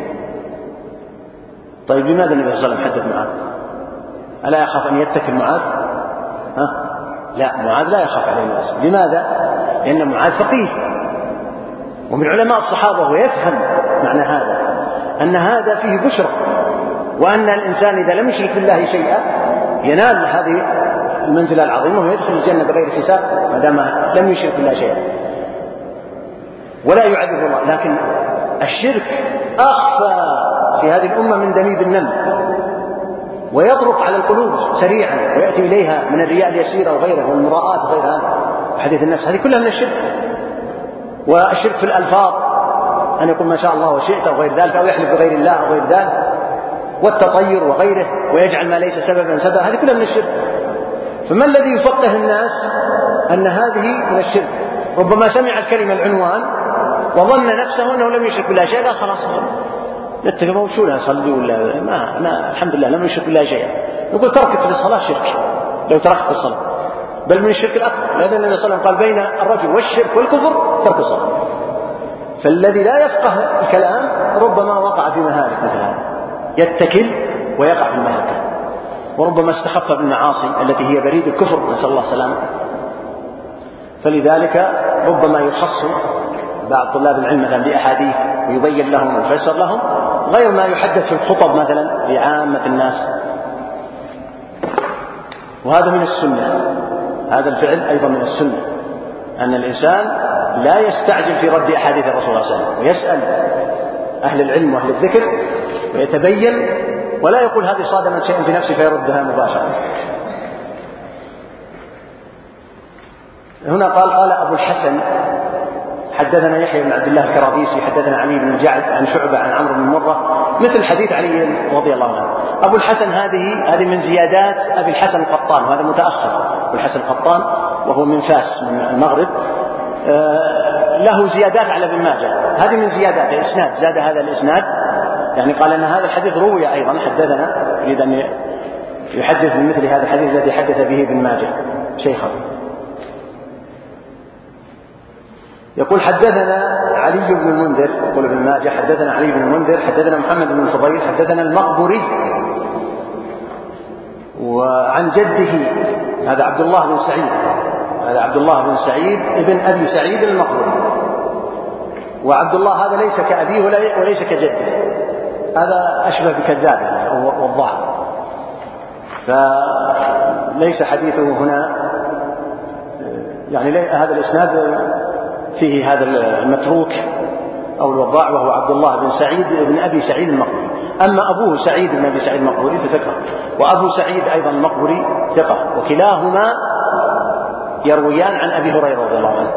طيب لماذا النبي صلى الله عليه وسلم حدث معاذ؟ ألا يخاف أن يتكل معاذ؟ ها؟ لا، معاذ لا يخاف عليه الناس. لماذا؟ لأن معاذ فقيه ومن علماء الصحابة ويفهم معنى هذا، أن هذا فيه بشرى، وأن الإنسان إذا لم يشرك بالله شيئا ينال هذه المنزلة العظيمة ويدخل الجنة بغير حساب ما دام لم يشرك بالله شيئا ولا يعذب الله. لكن الشرك أخفى في هذه الأمة من دميد النمل، ويطرق على القلوب سريعا ويأتي إليها من الرياء اليسيرة وغيره والمراءات وغير هذا حديث النفس، هذه كلها من الشرك. والشرك في الألفاظ أن يقول ما شاء الله وشئت أو غير ذلك، أو يحلف بغير الله أو غير ذلك، والتطير وغيره، ويجعل ما ليس سببا سببا، هذه كلها من الشرك. فما الذي يفقه الناس أن هذه من الشرك؟ ربما سمع الكلمة العنوان وظن نفسه أنه لم يشرك بالله شيئا، خلاص نتكلم شو لا صلي ولا ما أنا الحمد لله لم يشرك بالله شيئا. نقول تركت في الصلاة شرك لو تركت الصلاة، بل من الشرك الأكبر، لأن النبي صلى الله عليه وسلم قال بين الرجل والشرك والكفر ترك الصلاة. فالذي لا يفقه الكلام ربما وقع في مهالك مثل هذا، يتكل ويقع في المهلكة، وربما استخف بالمعاصي التي هي بريد الكفر، نسأل الله السلامة. فلذلك ربما يخص بعض طلاب العلم مثلا بأحاديث ويبين لهم ويفسر لهم غير ما يحدث في الخطب مثلا لعامة الناس. وهذا من السنة، هذا الفعل أيضا من السنة، أن الإنسان لا يستعجل في رد أحاديث الرسول صلى الله عليه وسلم، ويسأل أهل العلم وأهل الذكر ويتبين، ولا يقول هذه صادمت شيئا في نفسه فيردها مباشرة. هنا قال قال أبو الحسن حدثنا يحيى بن عبد الله الكرابيسي حدثنا علي بن الجعد عن شعبة عن عمرو بن مرة مثل حديث علي رضي الله عنه. أبو الحسن هذه هذه من زيادات أبي الحسن القطان، وهذا متأخر. أبو الحسن القطان وهو من فاس من المغرب، له زيادات على ابن ماجه، هذه من زيادات الإسناد، زاد هذا الإسناد، يعني قال أن هذا الحديث روي أيضا حدثنا، يريد أن يحدث بمثل هذا الحديث الذي حدث به ابن ماجه شيخه. يقول حدثنا علي بن المنذر، يقول ابن ماجه حدثنا علي بن المنذر حدثنا محمد بن الفضيل حدثنا المقبري وعن جده، هذا عبد الله بن سعيد، هذا عبد الله بن سعيد ابن أبي سعيد المقبري، وعبد الله هذا ليس كأبيه وليس كجده، هذا أشبه بكذاب أو وضاع، فليس حديثه هنا، يعني هذا الإسناد فيه هذا المتروك أو الوضاع وهو عبد الله بن سعيد بن أبي سعيد المقبري. أما أبوه سعيد بن أبي سعيد المقبري فثقة، وأبو سعيد أيضا المقبري ثقة، وكلاهما يرويان عن أبي هريرة رضي الله عنه.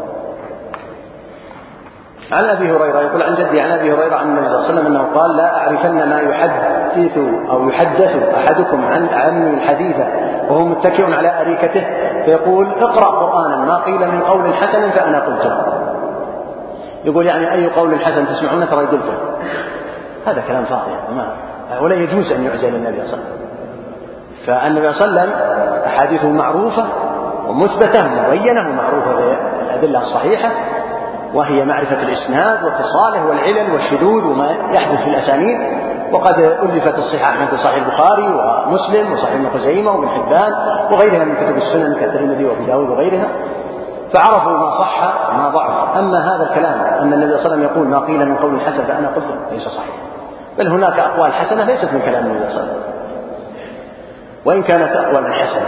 عن أبي هريرة يقول عن جدي عن أبي هريرة عن النبي صلى الله عليه وسلم أنه قال لا أعرفن ما يحدث أو يحدث أحدكم عن عني الحديث وهو متكئ على أريكته فيقول اقرأ قرآنا ما قيل من قول حسن فأنا قلته. يقول يعني أي قول حسن تسمعون ترى قلته، هذا كلام فاضي ولا يجوز أن يعزل النبي صلى الله عليه وسلم. فالنبي صلى الله عليه وسلم أحاديثه معروفة ومثبتة مبينة ومعروفة بالأدلة الصحيحة، وهي معرفة الإسناد واتصاله والعلل والشذوذ وما يحدث في الأسانيد. وقد ألفت الصحاح مثل صحيح البخاري ومسلم وصحيح ابن خزيمة وابن حبان وغيرها من كتب السنن كالترمذي وابي داود وغيرها، فعرفوا ما صح ما ضعف. أما هذا الكلام أن النبي صلى الله عليه وسلم يقول ما قيل من قول حسن فأنا قلت ليس صحيح، بل هناك أقوال حسنة ليست من كلام النبي صلى الله عليه وسلم وإن كانت أقوى من حسنة.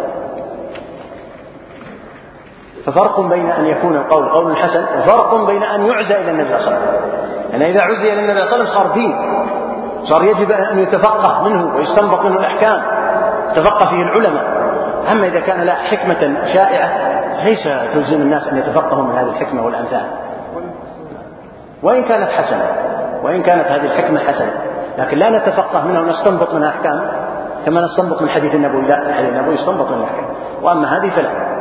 ففرق بين أن يكون القول قول حسن وفرق بين أن يعزى إلى النبي صلى الله عليه وسلم. يعني إذا عزي إلى النبي صلى الله عليه وسلم صار دين، صار يجب أن يتفقه منه ويستنبط منه الأحكام، تفقه فيه العلماء. أما إذا كان لا حكمة شائعة ليس تلزم الناس أن يتفقهوا من هذه الحكمة والأمثال، وإن كانت حسنة، وإن كانت هذه الحكمة حسنة، لكن لا نتفقه منها ونستنبط منها أحكام كما نستنبط من حديث النبوي، لا، حديث النبوي يستنبط من الأحكام، وأما هذه فلا.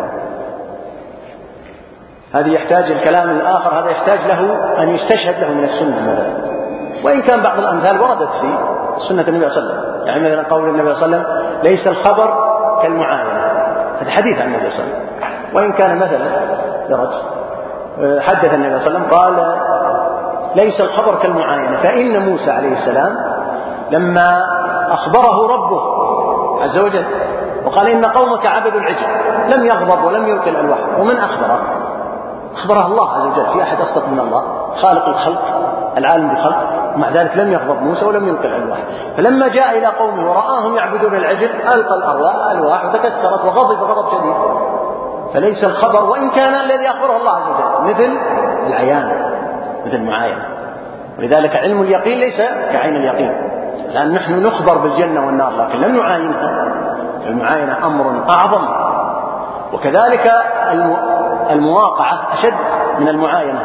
هذه يحتاج الكلام الآخر، هذا يحتاج له أن يستشهد له من السنة مثلا، وإن كان بعض الأمثال وردت في سنة النبي صلى الله عليه وسلم. يعني مثلا قول النبي صلى الله عليه وسلم ليس الخبر كالمعاينة، هذا حديث عن النبي صلى الله عليه وسلم، وإن كان مثلا درج حدث النبي صلى الله عليه وسلم قال ليس الخبر كالمعاينة، فإن موسى عليه السلام لما أخبره ربه عز وجل وقال إن قومك عبدوا العجل لم يغضب ولم يلقي الألواح، ومن أخبره؟ أخبره الله عز وجل، في أحد أصدق من الله خالق الخلق العالم بالخلق، ومع ذلك لم يغضب موسى ولم يلقي الألواح. فلما جاء إلى قومه ورآهم يعبدون العجل ألقى الألواح وتكسرت وغضب غضب شديد. فليس الخبر وإن كان الذي أخبره الله عز وجل مثل العيان مثل المعاينة، ولذلك علم اليقين ليس كعين اليقين، لأن نحن نخبر بالجنة والنار لكن لم نعاينها، المعاينة أمر أعظم. وكذلك المواقعة أشد من المعاينة.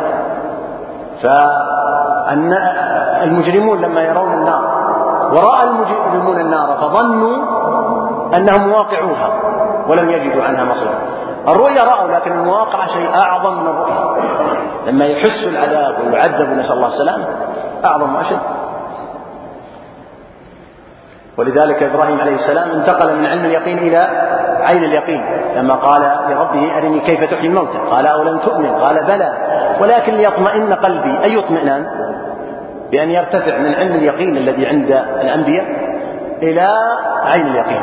فأن المجرمون لما يرون النار ورأى المجرمون النار فظنوا أنهم واقعوها ولم يجدوا عنها مصيرا. الرؤيا رأوا، لكن المواقعة شيء أعظم من الرؤيا، لما يحسوا العذاب ويعذبوا نسأل الله السلامة أعظم وأشد. ولذلك إبراهيم عليه السلام انتقل من علم اليقين إلى عين اليقين لما قال لربه أرني كيف تحيي الموتى، قال أولم تؤمن، قال بلى ولكن ليطمئن قلبي. أي اطمئنان؟ بأن يرتفع من علم اليقين الذي عند الأنبياء إلى عين اليقين.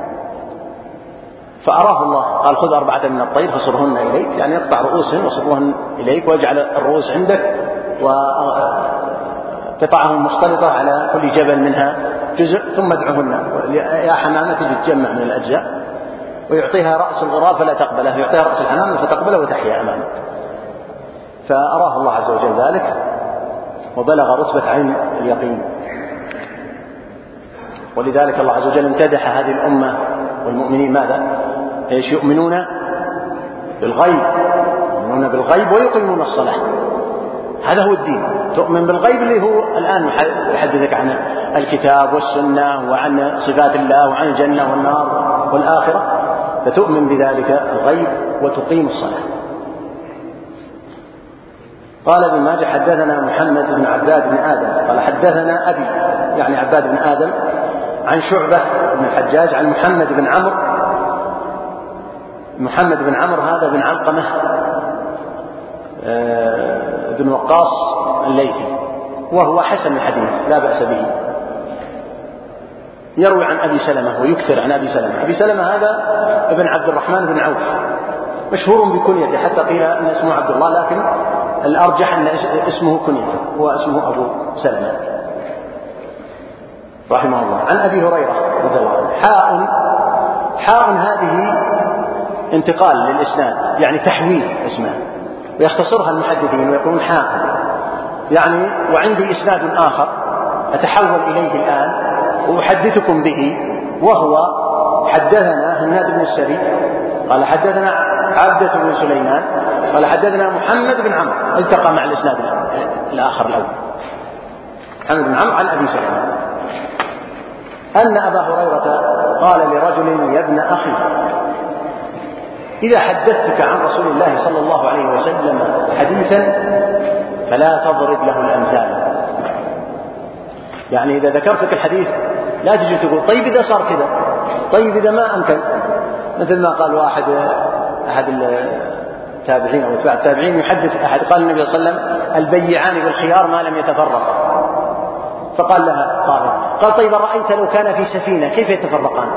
فأراه الله قال خذ أربعة من الطير فصرهن إليك، يعني يقطع رؤوسهن وصرهن إليك واجعل الرؤوس عندك وقطعهم مختلطة على كل جبل منها جزء، ثم ادعهن يا حمامة تجمع من الأجزاء، ويعطيها رأس الغراب فلا تقبله، يعطيها رأس الحمامة فتقبله وتحيا أمامه. فأراه الله عز وجل ذلك وبلغ رتبة عين اليقين. ولذلك الله عز وجل امتدح هذه الأمة والمؤمنين ماذا؟ ايش؟ يؤمنون بالغيب، يؤمنون بالغيب ويقيمون الصلاة. هذا هو الدين. تؤمن بالغيب اللي هو الآن يحدثك عن الكتاب والسنة وعن صفات الله وعن الجنة والنار والآخرة، فتؤمن بذلك الغيب وتقيم الصلاة. قال ابن ماجه حدثنا محمد بن عباد بن آدم قال حدثنا أبي، يعني عباد بن آدم، عن شعبة بن الحجاج عن محمد بن عمرو. محمد بن عمرو هذا بن علقمة بن وقاص الليثي، وهو حسن الحديث لا بأس به، يروي عن أبي سلمة ويكثر عن أبي سلمة. أبي سلمة هذا ابن عبد الرحمن بن عوف، مشهور بكنيته، حتى قيل أن اسمه عبد الله، لكن الأرجح أن اسمه كنيته، هو اسمه أبو سلمة رحمه الله. عن أبي هريرة رضي الله عنه. حاء حاء هذه انتقال للإسناد، يعني تحويل اسمه، ويختصرها المحدثين ويقولون حاء، يعني وعندي إسناد آخر أتحول إليه الآن وأحدثكم به، وهو حدثنا هناد بن السري قال حدثنا عبدة بن سليمان قال حدثنا محمد بن عمرو، التقى مع الإسناد الآخر الأول، محمد بن عمرو عن أبي سلمة أن أبا هريرة قال لرجل يا ابن أخي إذا حدثتك عن رسول الله صلى الله عليه وسلم حديثا فلا تضرب له الأمثال. يعني إذا ذكرتك الحديث لا تجي تقول طيب إذا صار كذا، طيب إذا ما أمكن، مثل ما قال واحد أحد التابعين أو أتباع التابعين يحدث أحد، قال النبي صلى الله عليه وسلم البيعان بالخيار ما لم يتفرقا، فقال لها قال قال طيب رأيت لو كان في سفينة كيف يتفرقان؟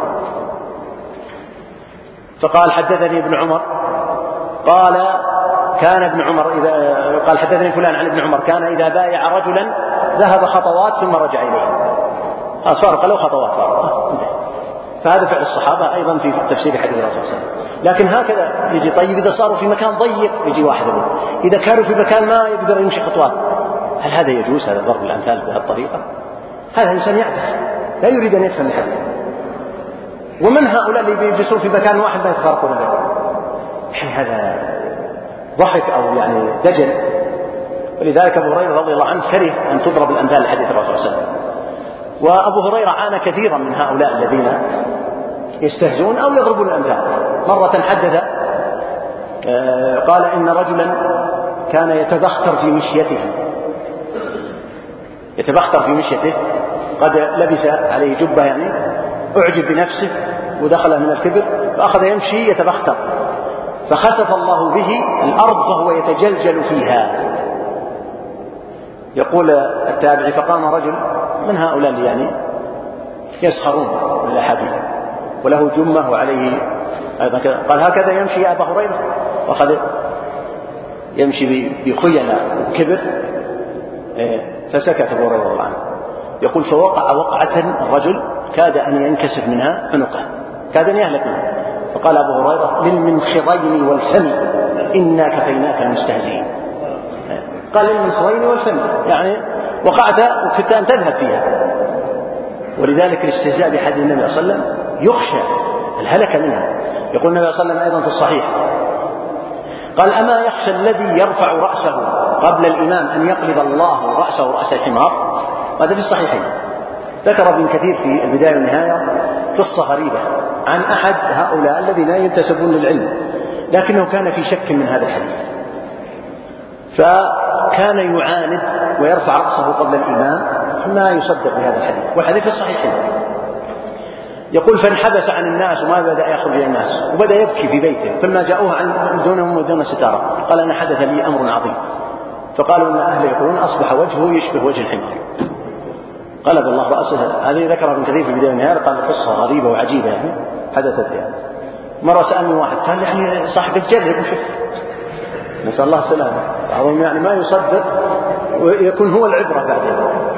فقال حدثني ابن عمر قال كان ابن عمر إذا قال حدثني فلان عن ابن عمر كان إذا بايع رجلا ذهب خطوات ثم رجع إليه، فارق له خطوات فارق. فهذا فعل الصحابة أيضا في تفسير حديث الرسول صلى الله عليه وسلم. لكن هكذا يجي طيب إذا صاروا في مكان ضيق يجي واحد منهم، إذا كانوا في مكان ما يقدر يمشي خطوات، هل هذا يجوز؟ هذا ضرب الأمثال بهذه الطريقة؟ هذا إنسان يعبث لا يريد أن يفهم الحديث. ومن هؤلاء اللي بيجلسون في مكان واحد ما يتفرقون بينهم؟ يعني هذا ضحك أو يعني دجل. ولذلك أبو هريرة رضي الله عنه كره أن تضرب الأمثال لحديث الرسول صلى الله عليه وسلم. وأبو هريرة عانى كثيرا من هؤلاء الذين يستهزئون أو يضربون الأمثال. مرة حدث قال إن رجلا كان يتبختر في مشيته يتبختر في مشيته قد لبس عليه جبة، يعني أعجب بنفسه ودخل من الكبر فأخذ يمشي يتبختر، فخسف الله به الأرض فهو يتجلجل فيها. يقول التابعي فقام رجل من هؤلاء اللي يعني يسخرون من الأحاديث وله جمة وعليه أيضا كذا، قال هكذا يمشي يا أبا هريرة، وأخذ يمشي بخيلة وكبر، فسكت أبو هريرة رضي الله عنه. يقول فوقع وقعة الرجل كاد أن ينكسف منها عنقه، كاد أن يهلك منها، فقال أبو هريرة للمنخرين والفم إنا كفيناك المستهزئين. قال للمنخرين والفم، يعني وقعت وكنت أن تذهب فيها. ولذلك الاستهزاء بحديث النبي صلى الله عليه وسلم يخشى الهلك منها. يقول النبي صلى الله عليه وسلم أيضا في الصحيح قال أما يخشى الذي يرفع رأسه قبل الإمام أن يقلب الله رأسه رأس الحمار؟ هذا في الصحيحين. ذكر ابن كثير في البداية والنهاية قصة غريبة عن أحد هؤلاء الذين ينتسبون للعلم، لكنه كان في شك من هذا الحديث، فكان يعاند ويرفع رأسه قبل الإمام ما يصدق بهذا الحديث، والحديث في الصحيحين. يقول فانحبس عن الناس وما بدأ يخرج إلى الناس وبدأ يبكي في بيته، ثم جاءوه عن دونهم ودون ستارة قال أنا حدث لي أمر عظيم، فقالوا أن أهله يقولون أصبح وجهه يشبه وجه الحمار. قلب الله رأسه. هذه ذكرها ابن كثير في بداية النهاية، قال قصة غريبة وعجيبة يعني حدثت يعني. مرة سألني واحد قال يعني صاحب تجرب وشوف، نسأل الله السلامة. بعضهم يعني ما يصدق ويكون هو العبرة بعدين.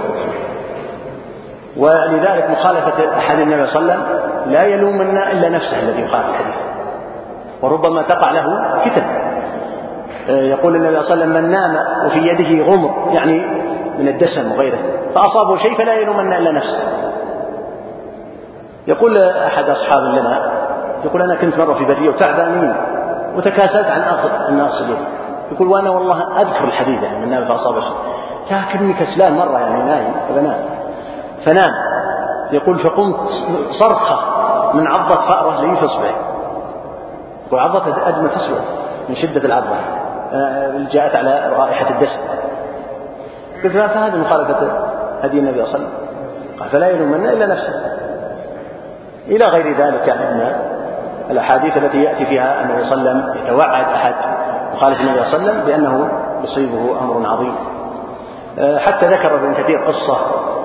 ولذلك مخالفة أحد النبي صلى الله عليه وسلم لا يلومنا إلا نفسه الذي يخالف الحديث، وربما تقع له فتن. يقول النبي صلى الله عليه وسلم من نام وفي يده غمر يعني من الدسم وغيره فأصابه شيء فلا يلومنا إلا نفسه. يقول أحد أصحاب لنا يقول أنا كنت مرة في برية وتعبانين وتكاسلت عن أن أغسل يدي، يقول وأنا والله أذكر الحديث يعني من نام فأصابه شيء لكني كسلان مرة يعني نايم فنام فنام يقول فقمت صرخة من عضة فأرة لي في إصبعي، وعضة أدمى تسود من شدة العضة جاءت على رائحة الدسم. قلت فهذه مخالفة هدي النبي صلى الله عليه وسلم، قال فلا يلومن إلا نفسه. إلى غير ذلك يعني من الأحاديث التي يأتي فيها النبي صلى الله عليه وسلم يتوعد أحد مخالف النبي صلى الله عليه وسلم بأنه يصيبه أمر عظيم. حتى ذكر ابن كثير قصة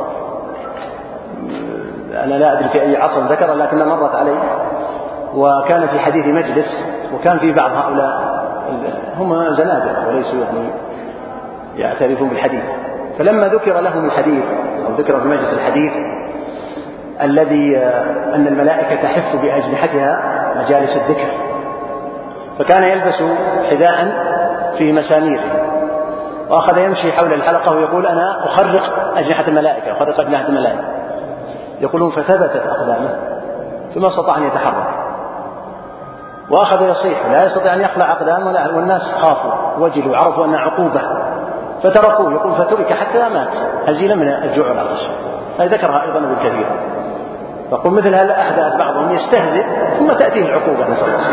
أنا لا أدري في أي عصر ذكر لكنها مرت علي، وكان في حديث مجلس وكان في بعض هؤلاء هم زنادقة وليسوا يعني يعترفون بالحديث، فلما ذكر لهم الحديث أو ذكر في مجلس الحديث الذي أن الملائكة تحف بأجنحتها مجالس الذكر، فكان يلبس حذاء في مساميره وأخذ يمشي حول الحلقة ويقول أنا أخرق أجنحة الملائكة أخرق أجنحة الملائكة. يقولون فثبتت أقدامه فما استطاع أن يتحرك وأخذ يصيح لا يستطيع أن يخلع أقدامه، والناس خافوا وجلوا عرفوا أن عقوبة فتركوه. يقول فترك حتى مات هزيلا من الجوع والعطش. هذا ذكرها أيضا ابن كثير. فقل مثل هذا أحداث بعضهم يستهزئ ثم تأتيه العقوبة نسأل الله.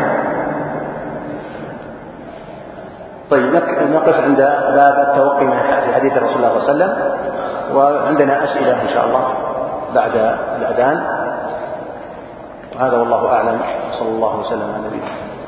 طيب نقف عند باب التوقي في حديث رسول الله صلى الله عليه وسلم، وعندنا أسئلة إن شاء الله بعد الأذان. وهذا والله أعلم، صلى الله وسلم على نبينا.